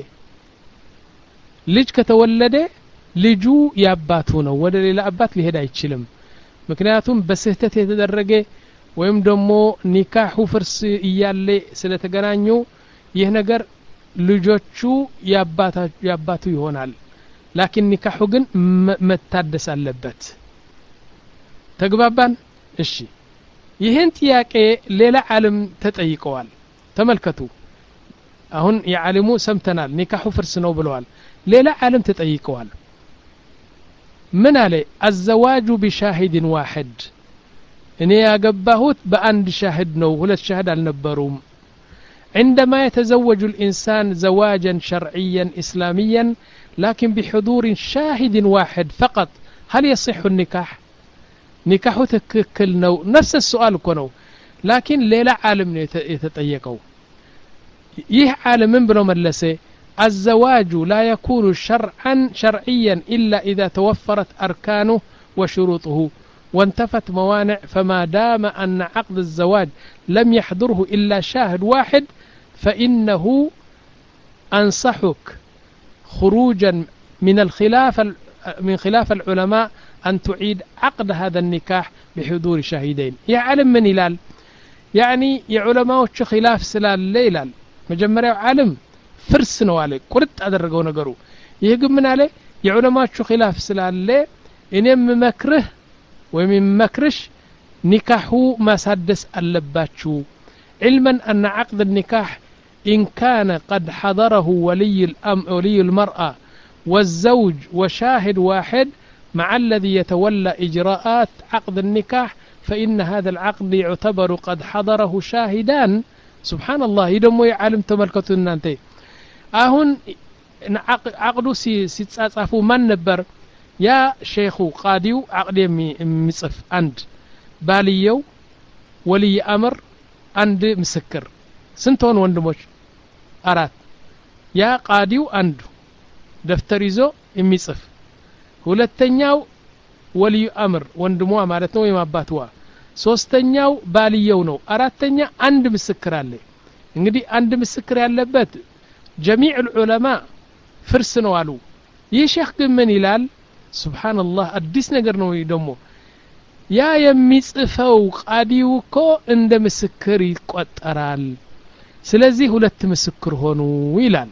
ልጅ ከተወለደ ልጁ ያባቱ ነው ወደ ሌላ አባት ሊሄድ አይችልም ምክንያቱም በስህተት የተደረገ ወይም ደግሞ ኒካሁ ፍርስ እያለ ስለተገናኙ ይህ ነገር ልጆቹ ያባታ ያባቱ ይሆናል ላኪን ኒካሁ ግን መታደስ አለበት ተግባባን እሺ ይህን ጥያቄ ሌላ ዓለም ተጠይቀዋል ተመልከቱ አሁን የዓለሙ ሰምተናል ኒካሁ ፍርስ ነው ብለዋል ሌላ ዓለም ተጠይቀዋል ምን አለ الزواج بشاهد واحد እኔ ያገባሁት በአንድ ሻህድ ነው ሁለት ሻህድ አልነበሩም عندما يتزوج الإنسان زواجا شرعيا إسلاميا لكن بحضور شاهد واحد فقط هل يصح النكاح نكاح تككل نو نفس السؤال كنو لكن ليلة عالم يتطيقوا يه عالم من بنو ملسي الزواج لا يكون شرعا شرعيا إلا إذا توفرت أركانه وشروطه وانتفت موانع فما دام أن عقد الزواج لم يحضره إلا شاهد واحد فإنه أنصحك خروجا من الخلاف من خلاف العلماء أن تعيد عقد هذا النكاح بحضور شاهدين يعلم من إلال يعني يا علماء خلاف سلال ليلال مجمرة عالم فرس نوالي قرد أدرقوا نقروا يهجم من عليه يا علماء خلاف سلال لي إنهم مكره ومن مكرش نكاحو ما سادس اللباتشو علما أن عقد النكاح إن كان قد حضره ولي الأم ولي المرأة والزوج وشاهد واحد مع الذي يتولى إجراءات عقد النكاح فإن هذا العقد يعتبر قد حضره شاهدان. سبحان الله يدمو يعلم تملكتنا أنت أهون عقدو سيتصافو من نبر يا شيخو قاديو عقد مصف عند باليو ولي أمر عند مسكر سنتون وندموش أرات يا قاديو عند دفتر يزو يمصف ሁለተኛው ወልዩ አምር ወንድሟ ማለት ነው የማባትዋ ሶስተኛው ባልየው ነው አራተኛ አንድ ምስክር አለ እንግዲህ አንድ ምስክር ያለበት جميع العلماء ፍርስ ነው አሉ ይህ ሼክ ግን ምን ይላል ሱብሃንአላህ አዲስ ነገር ነው ደግሞ ያ የሚጽፈው ቃዲው እኮ እንደ ምስክር ይቆጠራል ስለዚህ ሁለት ምስክር ሆኑ ይላል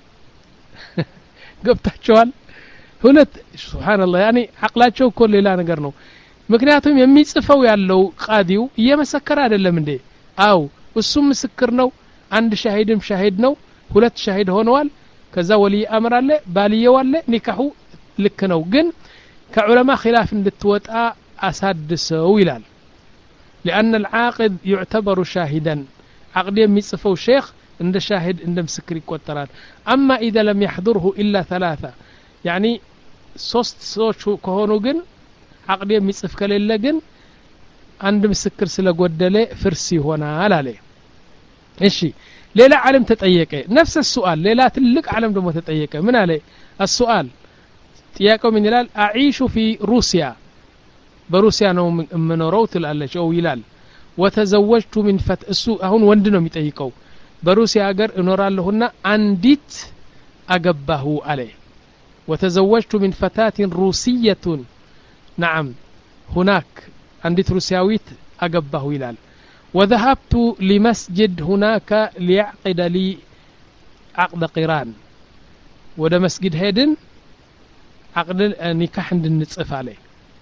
ገብታችኋል ሁለት ሱብሃንአላህ ያኒ አቅላቸው እኮ ሌላ ነገር ነው ምክንያቱም የሚጽፈው ያለው ቃዲው እየመሰከረ አይደለም እንዴ አው እሱ ምስክር ነው አንድ ሻሂድም ሻሂድ ነው ሁለት ሻሂድ ሆነዋል ከዛ ወሊ አምር አለ ባልየው አለ ኒካሁ ልክ ነው ግን ከዑለማ ኺላፍ እንድትወጣ አሳድሰው ይላል لأن العاقد يعتبر شاهدا عقد የሚጽፈው ሼክ እንደ ሻሂድ እንደ ምስክር ይቆጠራል اما اذا لم يحضره الا ثلاثه يعني ሶስት ሰዎች ከሆኑ ግን عقد የሚጽፍ ከሌለ ግን አንድ ምስክር ስለጎደለ ፍርስ ይሆናል አለ እሺ ሌላ ዓለም ተጠየቀ نفس السؤال ሌላ ትልቅ ዓለም ደግሞ ተጠየቀ ምን አለ السؤال ጥያቄው ምን ይላል اعيش في روسيا በሩሲያ ነው የምኖረው ትላለች او ይላል وتزوجت من فت እሱ አሁን ወንድ ነው የሚጠይቀው በሩሲያ ሀገር እኖራለሁና አንዲት አገባሁ አለ وتزوجت من فتاة روسية نعم هناك عندت روسياويت أقبه إلال وذهبت لمسجد هناك ليعقد لي عقد قران وده مسجد هيدن عقد نكاح النصف عليه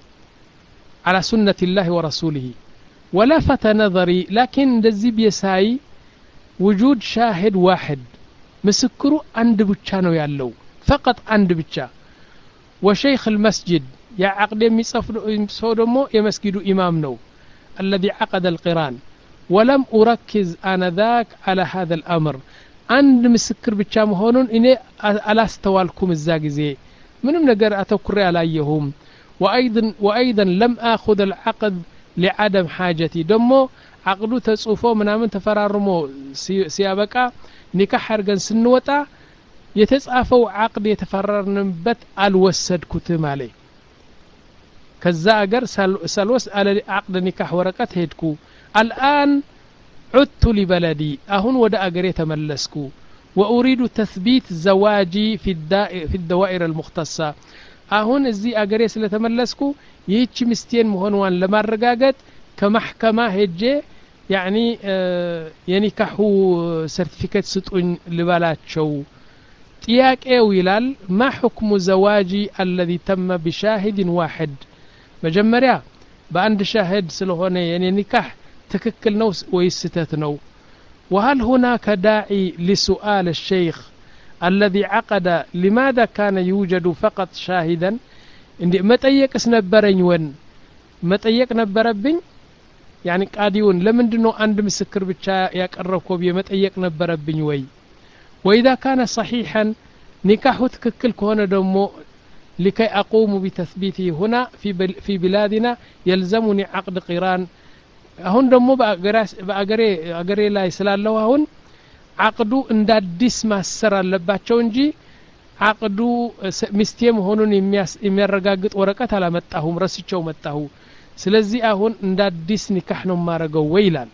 على سنة الله ورسوله ولفت نظري لكن دزي بيساي وجود شاهد واحد مسكرو عند بتشانو يالو فقط عند بتشا وشيخ المسجد يا عقد يمصفو دمو يمسجد امام نو الذي عقد القران ولم اركز انذاك على هذا الامر عند مسكر بتشا مهونن اني الاستوالكم الزاغزي منم ነገር አተኩሬ አላየሁም وايضا وايضا لم اخذ العقد لعدم حاجتي دمو عقዱ ተጽፎ ምናምን ተፈራርሞ ሲያበቃ ኒካህ አርገን ስንወጣ የተጻፈው عقد የተፈራረንበት አልወሰድኩትም አለ ከዛ አገር ሳልወስ አለ عقد ኒካህ ወረቀት ሄድኩ الان عدت لبلدي አሁን ወደ አገሬ ተመለስኩ واريد تثبيت زواجي في الدائر في الدوائر المختصه አሁን እዚህ አገሬ ስለተመለስኩ ይህች ሚስቴን መሆኗን ለማረጋገጥ ከመሐከማ ሄጄ يعني የኒካሁ ሰርቲፊኬት ስጡኝ ልባላቸው ጥያቄው ይላል ما حكم زواجي الذي تم بشاهد واحد መጀመሪያ በአንድ ሻሂድ ስለሆነ የኔ ኒካህ ትክክል ነው ወይስ ስህተት ነው وهل هناك داعي لسؤال الشيخ الذي عقد لماذا كان يوجد فقط شاهدا እንዴ መጠየቅስ ነበረኝ ወን መጠየቅ ነበረብኝ يعني قاديون لمندنو عند مسكر ብቻ ያቀረብከው የመጠየቅ ነበረብኝ ወይ واذا كان صحيحا نكاحه تككل كونه دمو لكي اقوم بتثبيته هنا في في بلادنا يلزمني عقد قران አሁን ደግሞ በአገሬ አገሬ ላይ ስላለው አሁን عقዱ እንዳዲስ ማሰር አለባቸው እንጂ عقዱ ሚስቴ መሆኑን የሚያረጋግጥ ወረቀት አላመጣሁም ረስቸው መጣሁ ስለዚህ አሁን እንዳዲስ ኒካህ ነው ማረገው ወይላል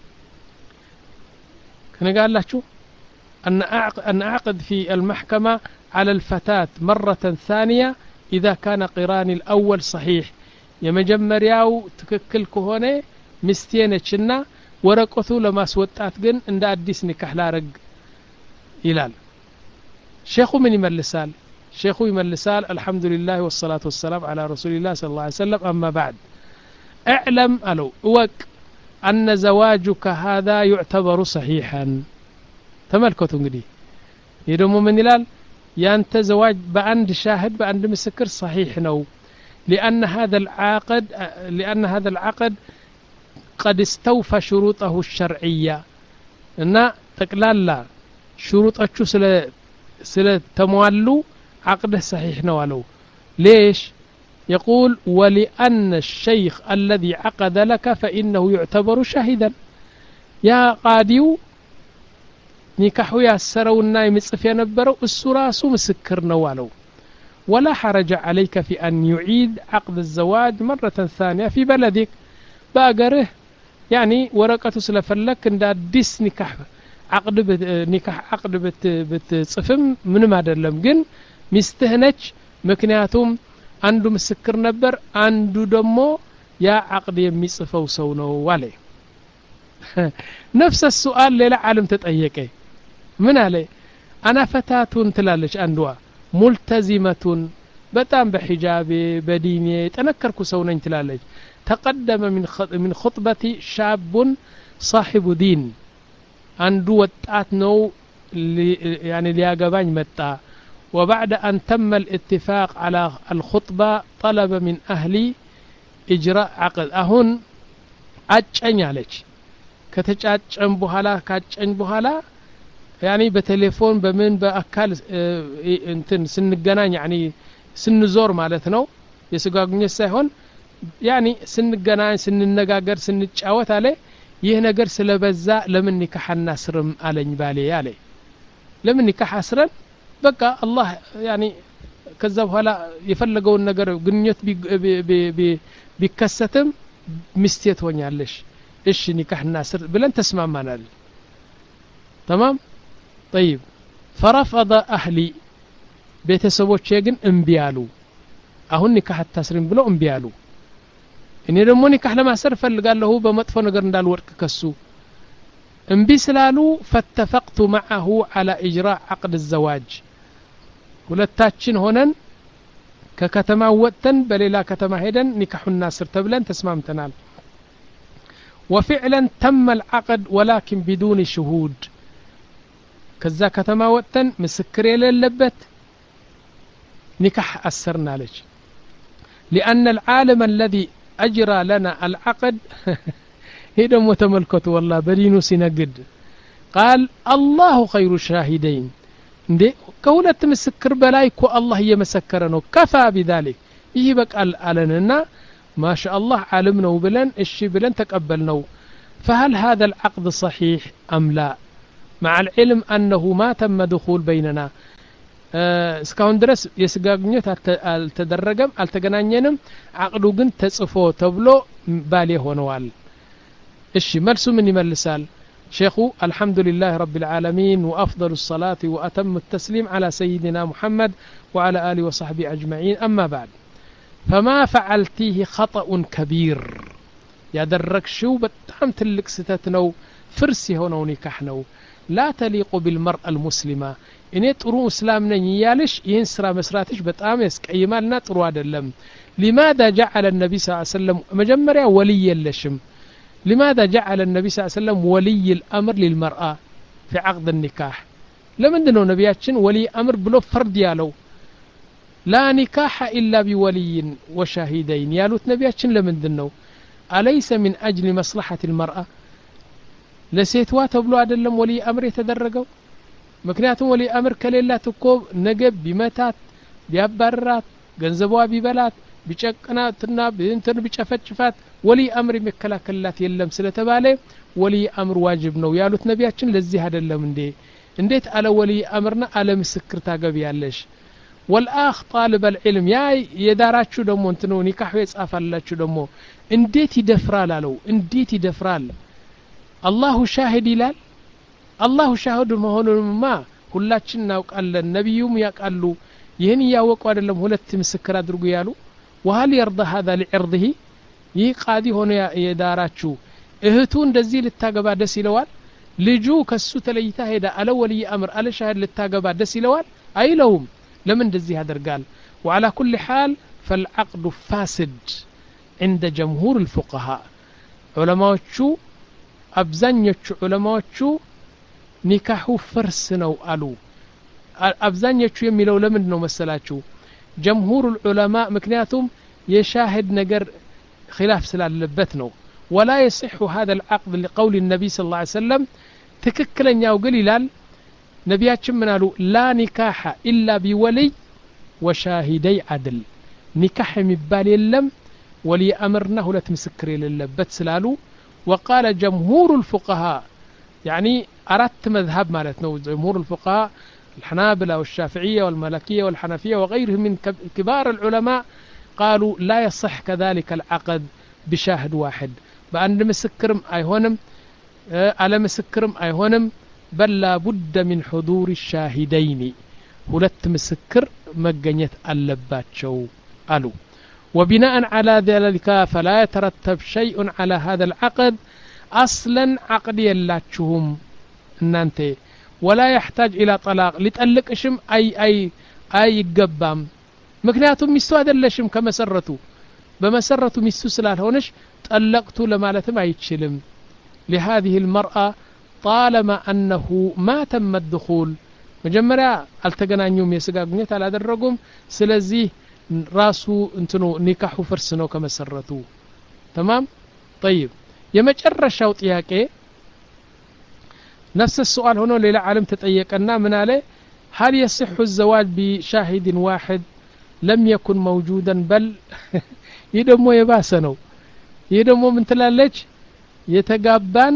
ከነጋላችሁ أن أن أعقد في المحكمة على الفتاة مرة ثانية إذا كان قران الأول صحيح يمجمرياو تككل كهونه مستينتشنا ورقته لما سوطات جن عند أديس نكاح لارق إلال شيخو من يملسال شيخو يملسال الحمد لله والصلاة والسلام على رسول الله صلى الله عليه وسلم أما بعد اعلم ألو وك أن زواجك هذا يعتبر صحيحا ተመልከቱ እንግዲህ ይሄ ደግሞ ምን ይላል ያንተ ዘዋጅ በአንድ ሻህድ በአንድ ምስክር صحيح ነው لأن هذا العقد لأن هذا العقد قد استوفى شروطه الشرعية እና ጠቅላላ شروطዎቹ ስለ ስለ ተሟሉ عقده صحيح ነው አለው ليش يقول ولأن الشيخ الذي عقد لك فإنه يعتبر شاهدا يا قاديو نكاحو ياسرونا يمصف ينبرو እሱ ራሱ ምስክር ነው አለው ولا حرج عليك في أن يعيد عقد الزواج مرة ثانية في بلدك باقره يعني ورقته سلفلك عند አዲስ نكاح عقد نكاح عقد بتصفم ምንም አይደለም ግን ሚስትህ ነች ምክንያቱም አንዱ ምስክር ነበር አንዱ ደግሞ ያ عقد የሚጽፈው ሰው ነው ዋለ نفس السؤال ሌላ ዓለም ተጠየቀ ምን አለ انا فتاة ትላለች አንዷ ملتزمة በጣም በሂጃብ በዲኔ ተነከርኩ ሰው ነኝ ትላለች تقدم من من خطبتي شاب صاحب دين አንዱ ወጣት ነው يعني ሊያገባኝ መጣ وبعد أن تم الاتفاق على الخطبة طلب من أهلي إجراء عقد أهون أجن عليك كتجأجن بحالا كأجن بحالا يعني بتليفون بمن بأكال انتن سنجنان يعني سنزور مالتنا يسقاقني السهون يعني سنجنان سننجاجر سنتشاوت عليه ይህ ነገር ስለበዛ ለምን ንካህ አናስርም አለኝ ባሌ ያለ ለምን ንካህ አስረን በቃ አላህ ያኒ ከዛ በኋላ የፈለገውን ነገር ግንኙነት ቢከሰትም ሚስቴ ትሆኛለሽ እሺ ንካህ እናስር ብለን ተስማማናል تمام طيب فرفض اهلي ቤተሰቦቼ ግን እምቢ አሉ አሁን ንካህ አታስሪም ብለው እምቢ አሉ እኔ ደግሞ ንካህ ለማሰር ፈልጋለሁ በመጥፎ ነገር እንዳልወድቅ ከሱ እምቢ ስላሉ فاتفقت معه على اجراء عقد الزواج ሁለታችን ሆነን ከከተማ ወጥተን በሌላ ከተማ ሄደን ንካሁን እናስር ተብለን ተስማምተናል وفعلا تم العقد ولكن بدون شهود ከዛ ከተማ ወጥተን ምስክር የሌለበት ንካህ አሰርና ለች لأن العالم الذي أجرى لنا العقد هذا متملكته والله بدينو سينقد قال الله خير الشاهدين እንዴ ከሁለት ምስክር በላይ እኮ አላህ እየመሰከረ ነው كفى بذلك ይህ በቃል አለንና ما شاء الله عالم ነው ብለን እሺ ብለን ተቀበልነው فهل هذا العقد صحيح أم لا مع العلم أنه ما تم دخول بيننا እስካሁን ድረስ የስጋግኘት አልተደረገም አልተገናኘንም አቅዱ ግን ተጽፎ ተብሎ ባሌ ሆነዋል እሺ መልሱ ምን ይመልሳል شيخ الحمد لله رب العالمين وأفضل الصلاة وأتم التسليم على سيدنا محمد وعلى آله وصحبه أجمعين أما بعد فما فعلتيه خطأ كبير يدرك شو بتعم تلك ستتنو فرسي هنا ونكحنو لا تليق بالمرأة المسلمة إني ترو إسلام نيالش ينسرى مسراتش بتعم يسكيمالنا ترو عدلم لماذا جعل النبي صلى الله عليه وسلم مجمريا ولي اللشم لماذا جعل النبي صلى الله عليه وسلم ولي الأمر للمرأة في عقد النكاح لمن دنو نبياتشن ولي أمر بلو فرد يالو لا نكاح إلا بولي وشاهدين يالوت نبياتشن لمن دنو أليس من أجل مصلحة المرأة لسيتوا تبلو عدلم ولي أمر يتدرقوا مكنياتهم ولي أمر كليلا تكوب نقب بمتات بيابرات ገንዘቧ ቢበላት ቢጨቅናትና በእንተን ቢጨፈጭፋት ወሊ አምር መከላከላት የለም ስለተባለ ወሊ አምር ዋጅብ ነው ያሉት ነቢያችን ለዚህ አይደለም እንዴ እንዴት አለ ወሊ አምርና አለ ምስክር ታገቢያለሽ والآخ طالب العلم يا يداراتشو دمو انتنو نكاحو يصافالاچو دمو እንዴት ይደፍራል አለው እንዴት ይደፍራል الله شاهد ይላል الله شاهد መሆኑንማ ሁላችን እናውቃለን ነብዩም ያውቃሉ ይህን ያወቁ አይደለም ሁለት ምስክር አድርጉ ያሉ وهل يرضى هذا لعرضه يقادي هنا يداراتشو እህቱ እንደዚህ ልታገባ ደስ ይለዋል ልጁ ከሱ ተለይታ ሄዳ አለ ወሊ አምር አለ ሻሂድ ልታገባ ደስ ይለዋል አይለውም لمن እንደዚህ ያደርጋል وعلى كل حال فالعقد فاسد عند جمهور الفقهاء علماءዎቹ አብዛኞቹ ዑለማዎቹ ኒካሁ ፍርስ ነው አሉ አብዛኞቹ የሚለው ለምን ነው መሰላችሁ ጀምሁር العلماء ምክንያቱም የሻሂድ ነገር خلاف ስላለበት ነው ولا يصح هذا العقد لقول النبي صلى الله عليه وسلم ትክክለኛው ግን ይላል ነቢያችን ምን አሉ لا نكاح إلا بولي وشاهدي عدل ኒካህ የሚባል የለም ولي أمرنا ሁለት ምስክር የሌለበት ስላሉ وقال جمهور الفقهاء يعني أردت مذهب مالتنا جمهور الفقهاء الحنابلة والشافعية والمالكية والحنفية وغيرهم من كبار العلماء قالوا لا يصح كذلك العقد بشاهد واحد بأن مسكرم أيهونم على مسكرم أيهونم بل لا بد من حضور الشاهدين ሁለት مسكر مجنيت اللباتشو قالوا وبناء على ذلك فلا يترتب شيء على هذا العقد أصلا عقد يلاتشهم እናንተ ولا يحتاج إلى طلاق لتطلقشم أي أي أي يقبام ምክንያቱም ሚስቱ አይደለሽም ከመሰረቱ በመሰረቱ ሚስቱ ስላልሆነሽ ጠለቅቱ ለማለትም አይችልም لهذه المرأة طالما أنه ما تم الدخول መጀመሪያ አልተገናኙም የስጋ ግንኙነት አላደረጉም ስለዚህ ራሱ እንትኑ ኒካሁ ፍርስ ነው ከመሰረቱ تمام طيب የመጨረሻው ጥያቄ نفس السؤال هنا ليلى عالم تطيقنا من عليه هل يصح الزواج بشاهد واحد لم يكن موجودا بل يدمو يباسنو يدمو من تلالج يتقابان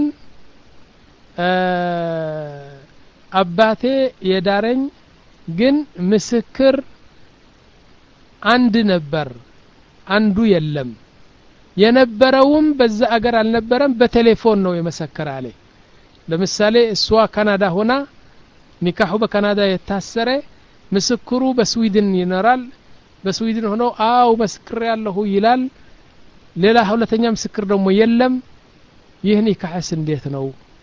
أباتي يدارين جن مسكر عند نبر عنده يلم ينبرهم بز أجر النبرم بتليفون نو يمسكر عليه ለምሳሌ እሷ ካናዳ ሆና ኒካሁ በካናዳ የታሰረ ምስክሩ በስዊድን ይኖራል በስዊድን ሆኖ አው መስክር ያለው ይላል ሌላ ሁለተኛ ምስክር ደግሞ የለም ይህ ኒካህስ እንዴት ነው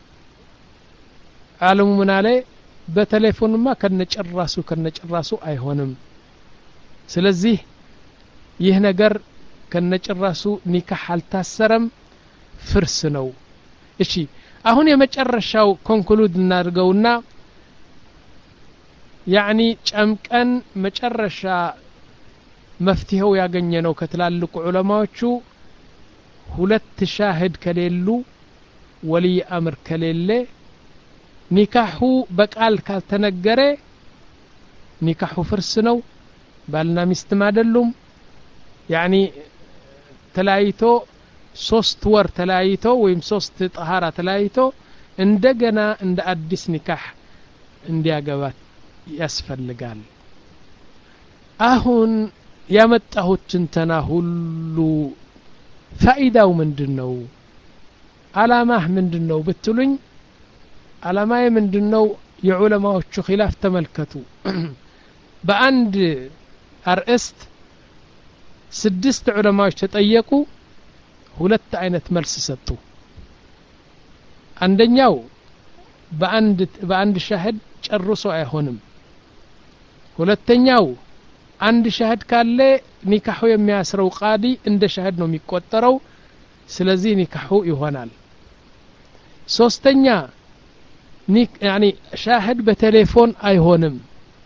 ዓለሙ ምን አለ በቴሌፎንማ ከነጨራሱ ከነጨራሱ አይሆንም ስለዚህ ይህ ነገር ከነጨራሱ ኒካህ አልታሰረም ፍርስ ነው እሺ አሁን የመጨረሻው ኮንክሉድ እናድርገውና ያኒ ጨምቀን መጨረሻ መፍትሄው ያገኘነው ከትላልቁ ዑለማዎቹ ሁለት ሻሂድ ከሌሉ ወሊ አምር ከሌለ ኒካሁ በቃል ካልተነገረ ኒካሁ ፍርስ ነው ባልና ሚስት አይደሉም ያኒ ተላይቶ ሶስት ወር ተላይቶ ወይም ሶስት ጠሃራ ተላይቶ እንደገና እንደ አዲስ ኒካህ እንዲያገባት ያስፈልጋል አሁን ያመጣሁት እንተና ሁሉ ፋይዳው ምንድነው አላማህ ምንድነው ብትሉኝ አላማዬ ምንድነው የዑለማዎቹ ኺላፍ ተመልከቱ በአንድ አርእስት ስድስት ዑለማዎች ተጠየቁ ሁለት አይነት መልስ ሰጡ አንደኛው በአንድ በአንድ ሻሂድ ጨርሶ አይሆንም ሁለተኛው አንድ ሻሂድ ካለ ኒካሁ የሚያስረው ቃዲ እንደ ሻሂድ ነው የሚቆጠረው ስለዚህ ኒካሁ ይሆናል ሶስተኛ ኒክ ያኒ ሻሂድ በቴሌፎን አይሆንም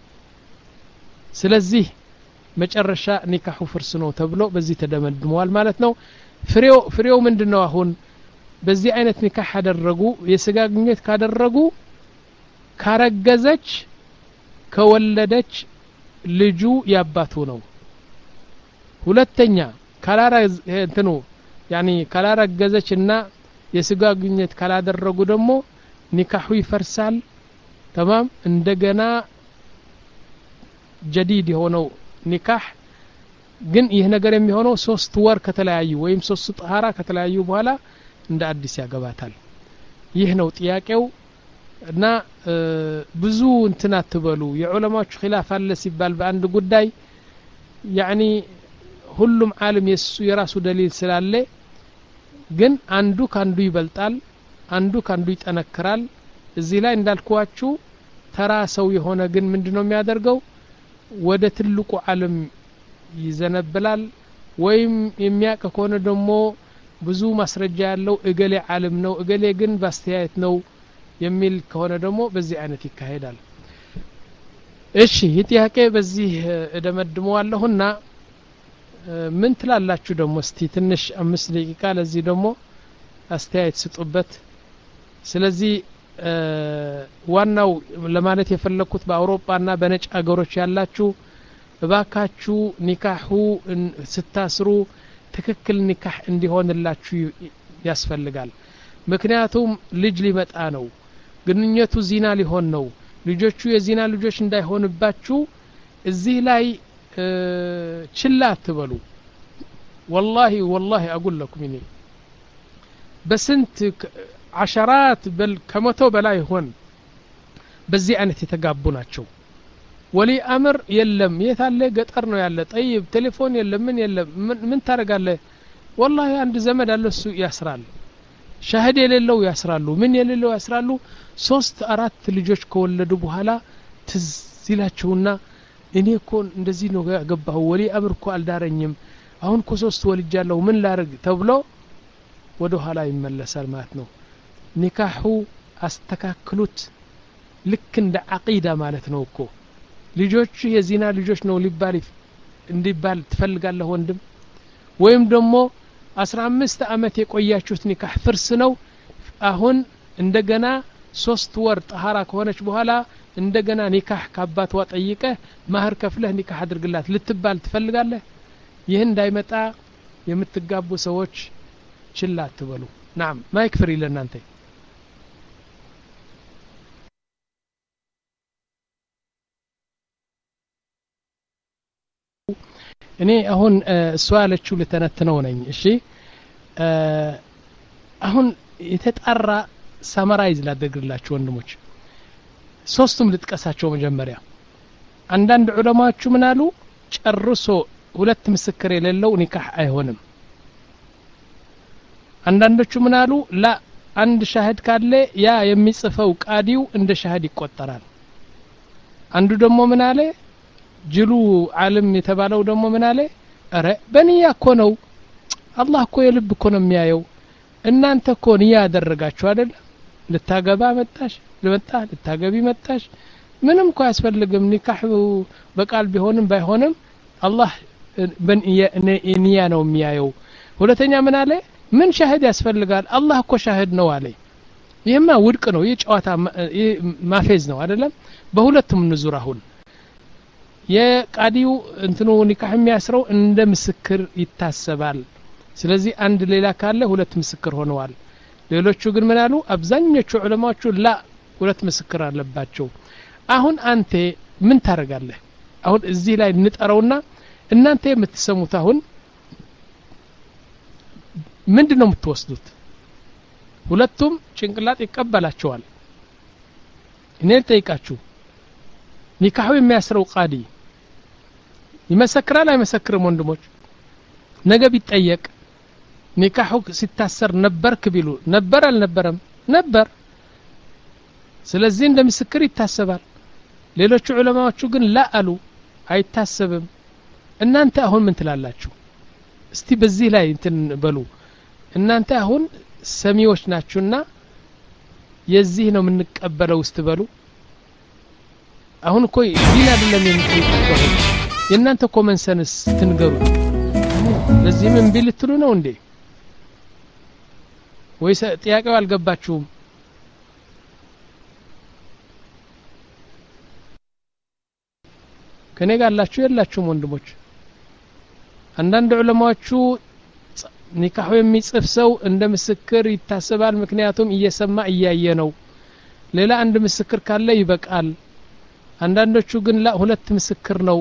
ስለዚህ መጨረሻ ኒካሁ ፍርስ ነው ተብሎ በዚህ ተደመድመዋል ማለት ነው ፍሬው ፍሬው ምንድነው አሁን በዚህ አይነት ኒካህ ያደረጉ የስጋ ግንኙነት ካደረጉ ካረገዘች ከወለደች ልጁ ያባቱ ነው ሁለተኛ ካላራ እንትኑ ያኒ ካላረገዘችና የስጋ ግንኙነት ካላደረጉ ደግሞ ኒካሁ ይፈርሳል تمام እንደገና جديد የሆነው ኒካህ ግን ይህ ነገር የሚሆነው ሶስት ወር ከተለያዩ ወይም ሶስት ጠሃራ ከተለያዩ በኋላ እንደ አዲስ ያገባታል ይህ ነው ጥያቄው እና ብዙ እንትና ተበሉ የዑለማዎች ኺላፍ አለ ሲባል በአንድ ጉዳይ ያኒ ሁሉም ዓለም የሱ የራሱ ደሊል ስላለ ግን አንዱ ካንዱ ይበልጣል አንዱ ካንዱ ይጠነክራል እዚህ ላይ እንዳልኳችሁ ተራ ሰው የሆነ ግን ምንድነው የሚያደርገው ወደ ትልቁ ዓለም ይዘነብላል ወይም የሚያቀ ከሆነ ደግሞ ብዙ ማስረጃ ያለው እገሌ ዓለም ነው እገሌ ግን ባስተያየት ነው የሚል ከሆነ ደግሞ በዚህ አይነት ይካሄዳል እሺ ይጥያቄ በዚህ እደመድመዋለሁና ምን ትላላችሁ ደግሞ እስቲ ትንሽ አምስት ደቂቃ ለዚህ ደግሞ አስተያየት ስጡበት ስለዚህ ዋናው ለማለት የፈለኩት በአውሮፓና በነጭ አገሮች ያላችሁ እባካችሁ ኒካሁ ስታስሩ ትክክል ኒካህ እንዲሆንላችሁ ያስፈልጋል ምክንያቱም ልጅ ሊመጣ ነው ግንኙነቱ ዚና ሊሆን ነው ልጆቹ የዚና ልጆች እንዳይሆንባችሁ እዚህ ላይ ችላ አትበሉ والله والله اقول لكم اني በስንት عشرات በል ከመቶ በላይ ሆን በዚህ አይነት የተጋቡ ናቸው ወሊ አምር የለም የታለ ገጠር ነው ያለ طيب ቴሌፎን የለም ምን የለም ምን ታረጋለህ والله አንድ ዘመድ አለ እሱ ያስራል ሻህድ የሌለው ያስራሉ ምን የሌለው ያስራሉ ሶስት አራት ልጆች ከወለዱ በኋላ ትዝ ይላቸውና እኔ እኮ እንደዚህ ነው ያገባው ወሊ አምር እኮ አልዳረኝም አሁን እኮ ሶስት ወልጃለሁ ምን ላርግ ተብሎ ወደ ኋላ ይመለሳል ማለት ነው ኒካሁ አስተካክሉት ልክ እንደ አቂዳ ማለት ነው እኮ ልጆች የዚና ልጆች ነው ሊባል እንዲባል ትፈልጋለህ ወንድም ወይም ደግሞ አስራ አምስት አመት የቆያችሁት ኒካህ ፍርስ ነው አሁን እንደገና ሶስት ወር ጠሃራ ከሆነች በኋላ እንደገና ኒካህ ካባቷ ጠይቀ ማህር ከፍለህ ኒካህ አድርግላት ልትባል ትፈልጋለህ ይህ እንዳይመጣ የምትጋቡ ሰዎች ችላ አትበሉ نعم ما يكفر ለናንተ እኔ አሁን እሷ ያለችው ለተነተነው ነኝ እሺ አሁን የተጣራ ሳማራይዝ ላደርግላችሁ ወንድሞች ሶስቱም ልጥቀሳቸው መጀመሪያ አንዳንድ ዑለማዎቹ ምን አሉ ጨርሶ ሁለት ምስክር የሌለው ኒካህ አይሆንም አንዳንዶቹ ምን አሉ ላ አንድ ሻሂድ ካለ ያ የሚጽፈው ቃዲው እንደ ሻሂድ ይቆጠራል አንዱ ደግሞ ምን አለ ጅሉ ዓለም የተባለው ደግሞ ምን አለ አረ በኒያ እኮ ነው አላህ እኮ የልብ እኮ ነው የሚያየው እናንተ እኮ ንያ ያደረጋችሁ አይደል ልታገባ መጣሽ ለመጣ ልታገቢ መጣሽ ምንም እኮ ያስፈልግም ኒካህ በቃል ቢሆንም ባይሆንም አላህ በኒያ ነው የሚያየው ሁለተኛ ምን አለ ምን ሻሂድ ያስፈልጋል አላህ እኮ ሻሂድ ነው አለ ይሄማ ውድቅ ነው የጨዋታ ማፌዝ ነው አይደለም በሁለቱም ንዙር አሁን የቃዲው እንትኑ ኒካህ የሚያስረው እንደ ምስክር ይታሰባል ስለዚህ አንድ ሌላ ካለ ሁለት ምስክር ሆነዋል ሌሎቹ ግን ምን አሉ አብዛኞቹ ዑለማዎቹ ላ ሁለት ምስክር አለባቸው አሁን አንተ ምን ታረጋለህ አሁን እዚህ ላይ እንጠራውና እናንተ የምትሰሙት አሁን ምንድነው የምትወስዱት ሁለቱም ጭንቅላት ይቀበላቸዋል እኔ ልጠይቃችሁ ኒካሁ የሚያስረው ቃዲ ይመሰክራል አይመሰክርም ወንድሞች ነገ ቢጠየቅ ኒካሁ ሲታሰር ነበርክ ቢሉ ነበር አልነበረም ነበር ስለዚህ እንደ ምስክር ይታሰባል ሌሎች ዑለማዎቹ ግን ላ አሉ አይታሰብም እናንተ አሁን ምን ትላላችሁ እስቲ በዚህ ላይ እንትን በሉ እናንተ አሁን ሰሚዎች ናችሁና የዚህ ነው የምንቀበለው ስትበሉ አሁን እኮ ዲን አይደለም የምትቀበሉ የእናንተ ኮመን ሰንስ ትንገሩ ለዚህ ምን ቢልትሉ ነው እንዴ ወይስ ጥያቄው አልገባችሁም ከኔ ጋር አላችሁ የላችሁም ወንድሞች አንዳንድ ዑለማዎቹ ኒካሁ የሚጽፍ ሰው እንደ ምስክር ይታሰባል ምክንያቱም እየሰማ እያየ ነው ሌላ አንድ ምስክር ካለ ይበቃል አንዳንዶቹ ግን ላ ሁለት ምስክር ነው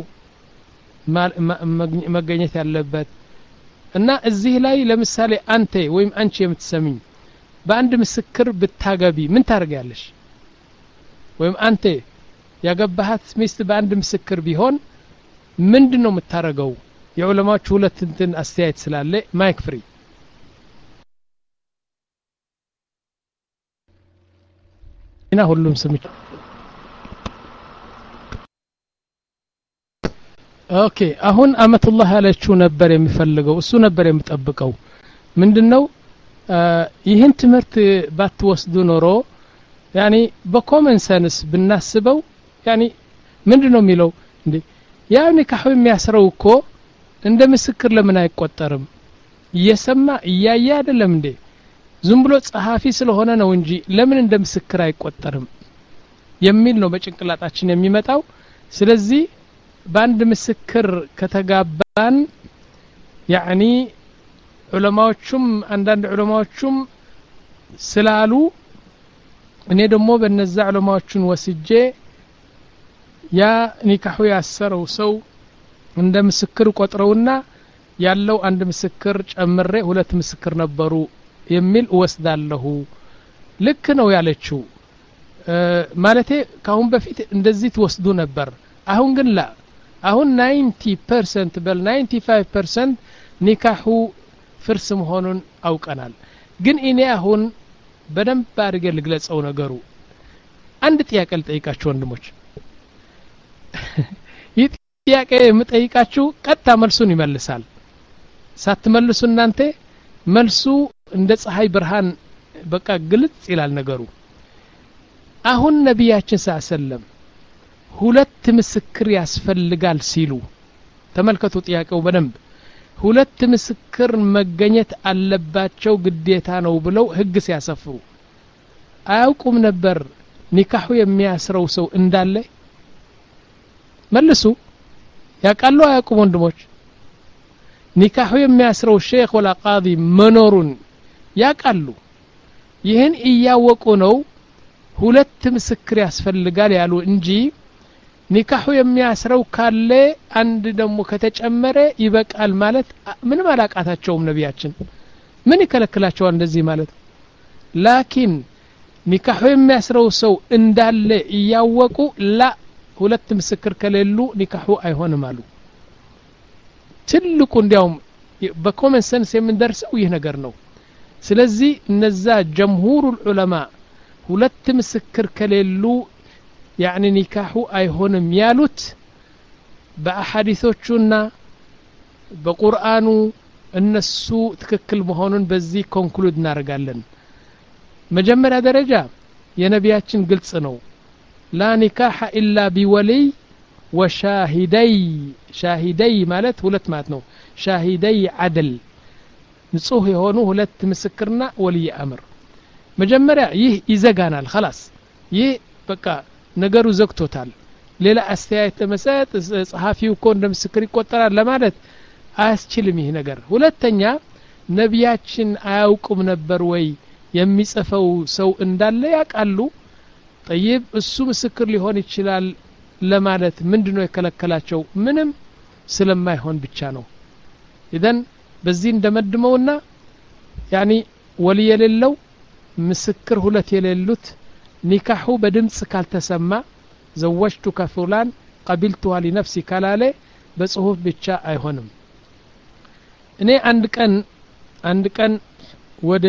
መገኘት ያለበት እና እዚህ ላይ ለምሳሌ አንተ ወይም አንቺ የምትሰሚኝ በአንድ ምስክር ብታገቢ ምን ታረጋለሽ ወይም አንተ ያገባሃት ሚስት በአንድ ምስክር ቢሆን ምንድነው የምታረገው የዑለማዎቹ ሁለት እንትን አስተያየት ስላለ ማይክ ፍሪ እና ሁሉም ስምች ኦኬ አሁን አመቱላህ ያለችው ነበር የሚፈልገው እሱ ነበር የሚጠብቀው ምንድነው ይህን ትምህርት ባትወስዱ ኖሮ ያኒ በኮመን ሰንስ ብናስበው ያኒ ምንድነው የሚለው እንዴ ያ ኒካህ የሚያስረው እኮ እንደ ምስክር ለምን አይቆጠርም እየሰማ እያየ አይደለም እንዴ ዝም ብሎ ጸሐፊ ስለሆነ ነው እንጂ ለምን እንደ ምስክር አይቆጠርም የሚል ነው በጭንቅላታችን የሚመጣው ስለዚህ በአንድ ምስክር ከተጋባን ያኒ ዑለማዎቹም አንዳንድ ዑለማዎቹም ስላሉ እኔ ደግሞ በነዛ ዑለማዎችን ወስጄ ያ ኒካሁ ያሰረው ሰው እንደ ምስክር ቆጥረውና ያለው አንድ ምስክር ጨምሬ ሁለት ምስክር ነበሩ የሚል ወስዳለሁ ልክ ነው ያለችው ማለቴ ካሁን በፊት እንደዚህ ተወስዱ ነበር አሁን ግን ላ አሁን ninety percent በል ninety-five percent ኒካሁ ፍርስ መሆኑን አውቀናል ግን እኔ አሁን በደንብ አድርጌ ልግለጸው ነገሩ አንድ ጥያቄ ልጠይቃችሁ ወንድሞች ይህ ጥያቄ የምጠይቃችሁ ቀጥታ መልሱን ይመልሳል ሳትመልሱ እናንተ መልሱ እንደ ፀሐይ ብርሃን በቃ ግልጽ ይላል ነገሩ አሁን ነብያችን ሰለላሁ ሁለት ምስክር ያስፈልጋል ሲሉ ተመልከቱ ጥያቄው በደንብ ሁለት ምስክር መገኘት አለባቸው ግዴታ ነው ብለው ህግ ሲያሰፍሩ አያውቁም ነበር ኒካሁ የሚያስረው ሰው እንዳለ መልሱ ያቃሉ አያውቁም ወንድሞች ኒካሁ የሚያስረው ሼክ ወላ ቃዲ መኖሩን ያቃሉ ይህን እያወቁ ነው ሁለት ምስክር ያስፈልጋል ያሉ እንጂ ኒካሁ የሚያስረው ካለ አንድ ደግሞ ከተጨመረ ይበቃል ማለት ምንም አላቃታቸውም ነብያችን ምን ይከለክላቸዋል እንደዚህ ማለት ላኪን ኒካሁ የሚያስረው ሰው እንዳለ እያወቁ ላ ሁለት ምስክር ከሌሉ ኒካሁ አይሆንም አሉ ትልቁ እንዲያውም በኮመን ሰንስ የምንደርሰው ይህ ነገር ነው ስለዚህ እነዛ ጀምሁሩ ዑለማ ሁለት ምስክር ከሌሉ ያኒ ኒካሁ አይሆንም ያሉት በአሐዲሶቹና በቁርአኑ እነሱ ትክክል መሆኑን በዚህ ኮንክሉድ እናደርጋለን መጀመሪያ ደረጃ የነቢያችን ግልጽ ነው ላ ኒካህ ኢላ ቢወሊ ወሻሂደይ ሻሂደይ ማለት ሁለት ማለት ነው ሻሂደይ አድል ንጹህ የሆኑ ሁለት ምስክርና ወልይ አምር መጀመሪያ ይህ ይዘጋናል خلاص ይህ በቃ ነገሩ ዘግቶታል ሌላ አስተያየት መሰጥ ጸሐፊው እኮ እንደ ምስክር ይቆጠራል ለማለት አያስችልም ይህ ነገር ሁለተኛ ነብያችን አያውቁም ነበር ወይ የሚጽፈው ሰው እንዳለ ያቃሉ طيب እሱ ምስክር ሊሆን ይችላል ለማለት ምንድነው የከለከላቸው ምንም ስለማይሆን ብቻ ነው ኢደን በዚህ እንደመድመውና ያኒ ወሊ የሌለው ምስክር ሁለት የሌሉት ኒካሁ በድምጽ ካልተሰማ ዘወጅቱከ ፉላን ቀቢልቱሃ ለነፍሲ ካላለ በጽሁፍ ብቻ አይሆንም እኔ አንድ ቀን አንድ ቀን ወደ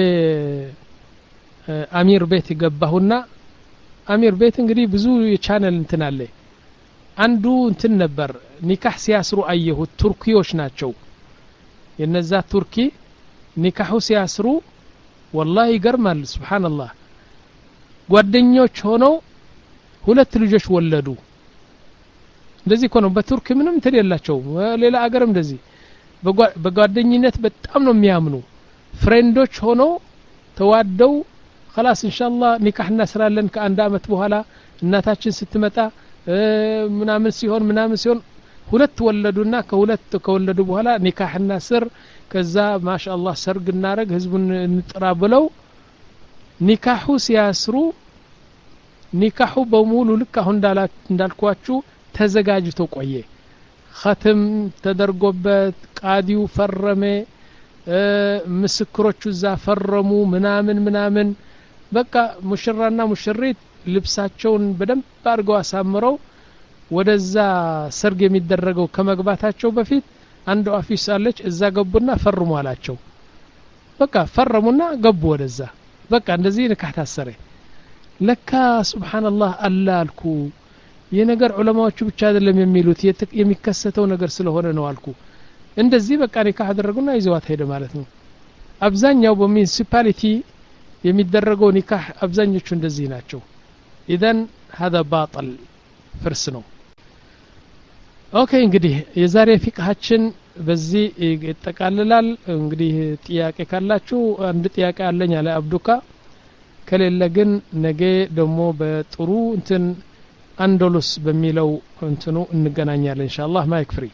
አሚር ቤት ይገባሁና አሚር ቤት እንግዲህ ብዙ የቻነል እንትን አለ አንዱ እንትን ነበር ኒካህ ሲያስሩ አየሁ ቱርኪዎች ናቸው የነዛ ቱርኪ ኒካሁ ሲያስሩ والله ይገርማል ሱብሃንአላህ ጓደኞች ሆነው ሁለት ልጆች ወለዱ እንደዚህ ኮነ በቱርክ ምንም ተደላቸው ሌላ አገርም እንደዚህ በጓደኝነት በጣም ነው የሚያምኑ ፍሬንዶች ሆነው ተዋደው خلاص ኢንሻአላህ ኒካህ እናስራለን ከአንድ አመት በኋላ እናታችን ስትመጣ ምናምን ሲሆን ምናምን ሲሆን ሁለት ወለዱና ከሁለት ከወለዱ በኋላ ኒካህ እናስር ከዛ ማሻአላህ ሰርግ እናረግ ህዝቡን እንጥራ ብለው ኒካሁ ሲያስሩ ኒካሁ በሙሉ ልክ አሁን እንዳልኳችሁ ተዘጋጅቶ ቆየ ختم ተደርጎበት ቃዲው ፈረመ ምስክሮቹ ዛ ፈረሙ ምናምን ምናምን በቃ ሙሽራና ሙሽሪት ልብሳቸውን በደንብ አድርገው አሳምረው ወደዛ ሰርግ የሚደረገው ከመግባታቸው በፊት አንዱ ኦፊስ አለች እዛ ገቡና ፈርሙ አላቸው በቃ ፈረሙና ገቡ ወደዛ በቃ እንደዚህ ንካህ ታሰረ ለካ ሱብሃንአላህ አላልኩ የነገር ዑለማዎቹ ብቻ አይደለም የሚሉት የሚከሰተው ነገር ስለሆነ ነው አልኩ እንደዚህ በቃ ንካህ አደረጉና ይዘዋት ሄደ ማለት ነው አብዛኛው በሙኒሲፓሊቲ የሚደረገው ንካህ አብዛኞቹ እንደዚህ ናቸው ኢዘን هذا باطل ፍርስ ነው ኦኬ እንግዲህ የዛሬ ፊቅሃችን በዚህ ይጠቃልላል እንግዲህ ጥያቄ ካላችሁ አንድ ጥያቄ አለኝ አለ አብዱካ ከሌለ ግን ነገ ደግሞ በጥሩ እንትን አንዶሉስ በሚለው እንትኑ እንገናኛለን ኢንሻአላህ ማይክ ፍሪ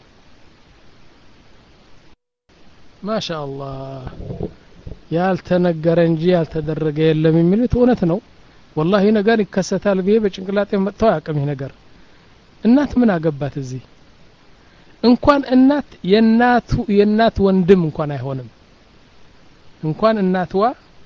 ማሻአላህ ያልተነገረ እንጂ ያልተደረገ የለም የሚሉት እውነት ነው والله ነገር ይከሰታል ብዬ በጭንቅላቴ መጥተው ያቀም ይሄ ነገር እናት ምን አገባት እዚህ እንኳን እናት የናቱ የናት ወንድም እንኳን አይሆንም እንኳን እናትዋ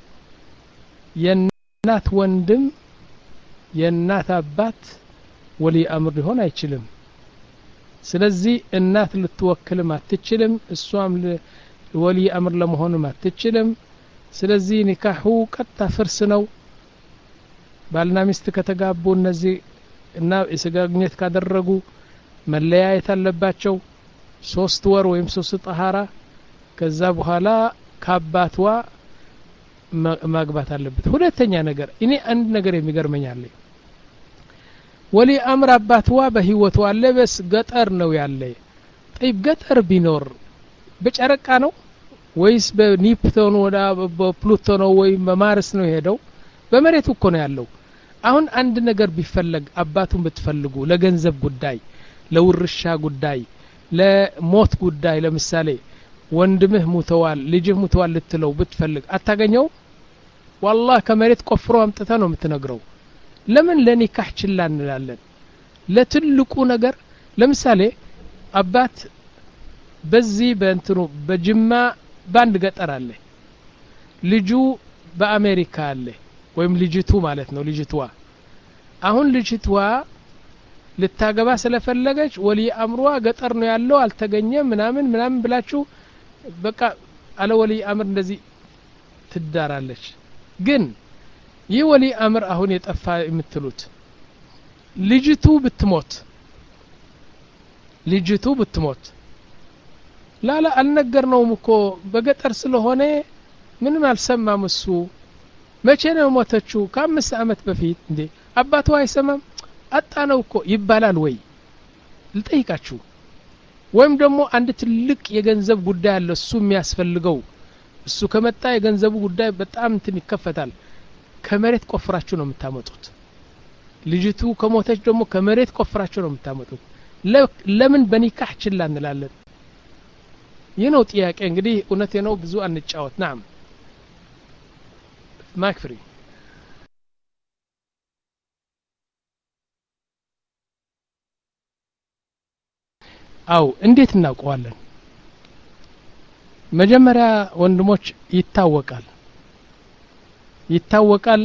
የናት ወንድም የናት አባት ወሊ አምር ሊሆን አይችልም ስለዚህ እናት ልትወክልም አትችልም እሷም ወሊ አምር ለመሆንም አትችልም ስለዚህ ኒካሁ ቀጥታ ፍርስ ነው ባልና ሚስት ከተጋቡ እነዚህ እና እስጋግኘት ካደረጉ መለያየት አለባቸው ሶስት ወር ወይም ሶስት ጠሃራ ከዛ በኋላ ካባቷ ማግባት አለበት ሁለተኛ ነገር እኔ አንድ ነገር የሚገርመኛል ወሊ አምር አባቷ በህይወቱ አለ በስ ገጠር ነው ያለ طيب ገጠር ቢኖር በጨረቃ ነው ወይስ በኒፕቶን ወዳ በፕሉቶ ነው ወይ በማርስ ነው ሄደው በመሬቱ እኮ ነው ያለው አሁን አንድ ነገር ቢፈልግ አባቱን ብትፈልጉ ለገንዘብ ጉዳይ ለውርሻ ጉዳይ ለሞት ጉዳይ ለምሳሌ ወንድምህ ሙተዋል ልጅህ ሙተዋል ልትለው ብትፈልግ አታገኘው والله ከመሬት ቆፍሮ አምጥተ ነው የምትነግረው ለምን ለኒካህ ችላ እንላለን ለትልቁ ነገር ለምሳሌ አባት በዚህ በእንትኑ በጅማ ባንድ ገጠር አለ ልጁ በአሜሪካ አለ ወይም ልጅቱ ማለት ነው ልጅቷ አሁን ልጅቷ ልታገባ ስለፈለገች ወሊ አምሯ ገጠር ነው ያለው አልተገኘም ምናምን ምናምን ብላችሁ በቃ አለ ወሊ አምር እንደዚህ ትዳራለች ግን ይህ ወሊ አምር አሁን የጠፋ የምትሉት ልጅቱ ብትሞት ልጅቱ ብትሞት ላላ አልነገርነውም እኮ በገጠር ስለሆነ ምንም አልሰማም እሱ መቼ ነው ሞተችው ከአምስት አመት በፊት እንዴ አባቷ አይሰማም አጣነው እኮ ይባላል ወይ ልጠይቃችሁ ወይም ደግሞ አንድ ትልቅ የገንዘብ ጉዳይ አለ እሱ የሚያስፈልገው እሱ ከመጣ የገንዘቡ ጉዳይ በጣም እንትን ይከፈታል ከመሬት ቆፍራችሁ ነው የምታመጡት ልጅቱ ከሞተች ደግሞ ከመሬት ቆፍራችሁ ነው የምታመጡት ለምን በኒካህ ችላ እንላለን ይህ ነው ጥያቄ እንግዲህ እውነቴ ነው ብዙ አንጫወት ናም ማክፍሪ አው እንዴት እናውቀዋለን መጀመሪያ ወንድሞች ይታወቃል ይታወቃል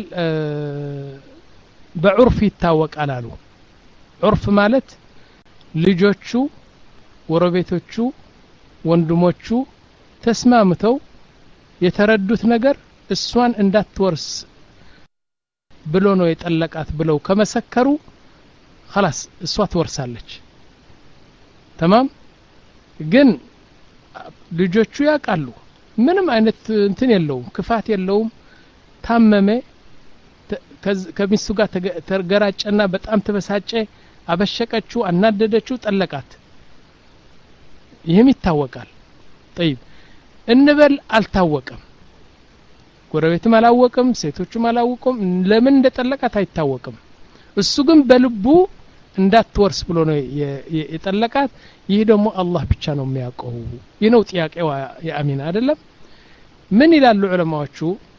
በዑርፍ ይታወቃል አሉ ዑርፍ ማለት ልጆቹ ወረቤቶቹ ወንድሞቹ ተስማምተው የተረዱት ነገር እሷን እንዳትወርስ ብሎ ነው የጠለቃት ብለው ከመሰከሩ خلاص እሷ ትወርሳለች تمام ግን ልጆቹ ያቃሉ ምንም አይነት እንትን የለውም ክፋት የለውም ታመመ ከሚስቱ ጋር ተገራጨና በጣም ተበሳጨ አበሸቀችው አናደደችው ጠለቃት ይሄም ይታወቃል طيب እንበል አልታወቀም ጎረቤትም አላወቀም ሴቶችም አላወቁም ለምን እንደጠለቃት አይታወቅም እሱ ግን በልቡ እንዳትወርስ ብሎ ነው የጠለቃት ይሄ ደግሞ አላህ ብቻ ነው የሚያውቀው ይህ ነው ጥያቄው የአሚና አይደለም ምን ይላሉ ዑለማዎቹ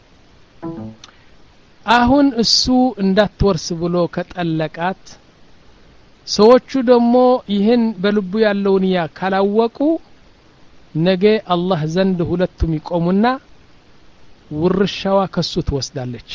አሁን እሱ እንዳትወርስ ብሎ ከጠለቃት ሰዎቹ ደግሞ ይህን በልቡ ያለውን ያ ካላወቁ ነገ አላህ ዘንድ ሁለቱም ይቆሙና ውርሻዋ ከሱ ትወስዳለች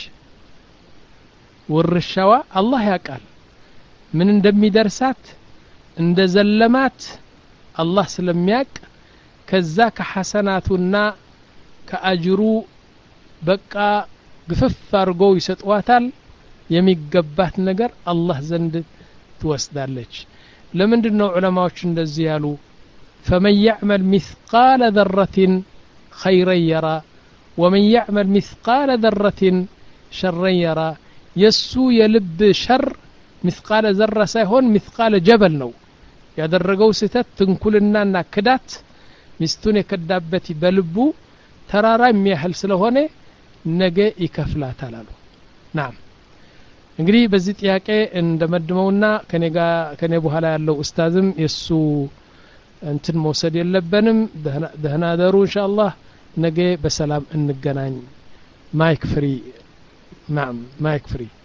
ውርሻዋ አላህ ያውቃል ምን እንደሚደርሳት እንደዘለማት አላህ ስለሚያውቅ ከዛ ከሐሰናቱና ከአጅሩ በቃ ግፍፍ አድርገው ይሰጧታል የሚገባት ነገር አላህ ዘንድ ትወስዳለች ለምንድነው ዑለማዎች እንደዚህ ያሉ فمن يعمل مثقال ذرة خيرا يرى ومن يعمل مثقال ذرة شرا يرى የሱ የልብ ሸር مثقال ذره ሳይሆን مثقال ጀበል ነው ያደረገው ስህተት ትንኩልናና ክዳት ሚስቱን የከዳበት በልቡ ተራራ የሚያህል ስለሆነ ነገ ይከፍላታል አሉ ናም እንግዲህ በዚህ ጥያቄ እንደመድመውና ከኔ ጋር ከኔ በኋላ ያለው ኡስታዝም የሱ እንትን መውሰድ የለበንም ደህና ደሩ ኢንሻአላህ ነገ በሰላም እንገናኝ ማይክ ፍሪ ናም ማይክ ፍሪ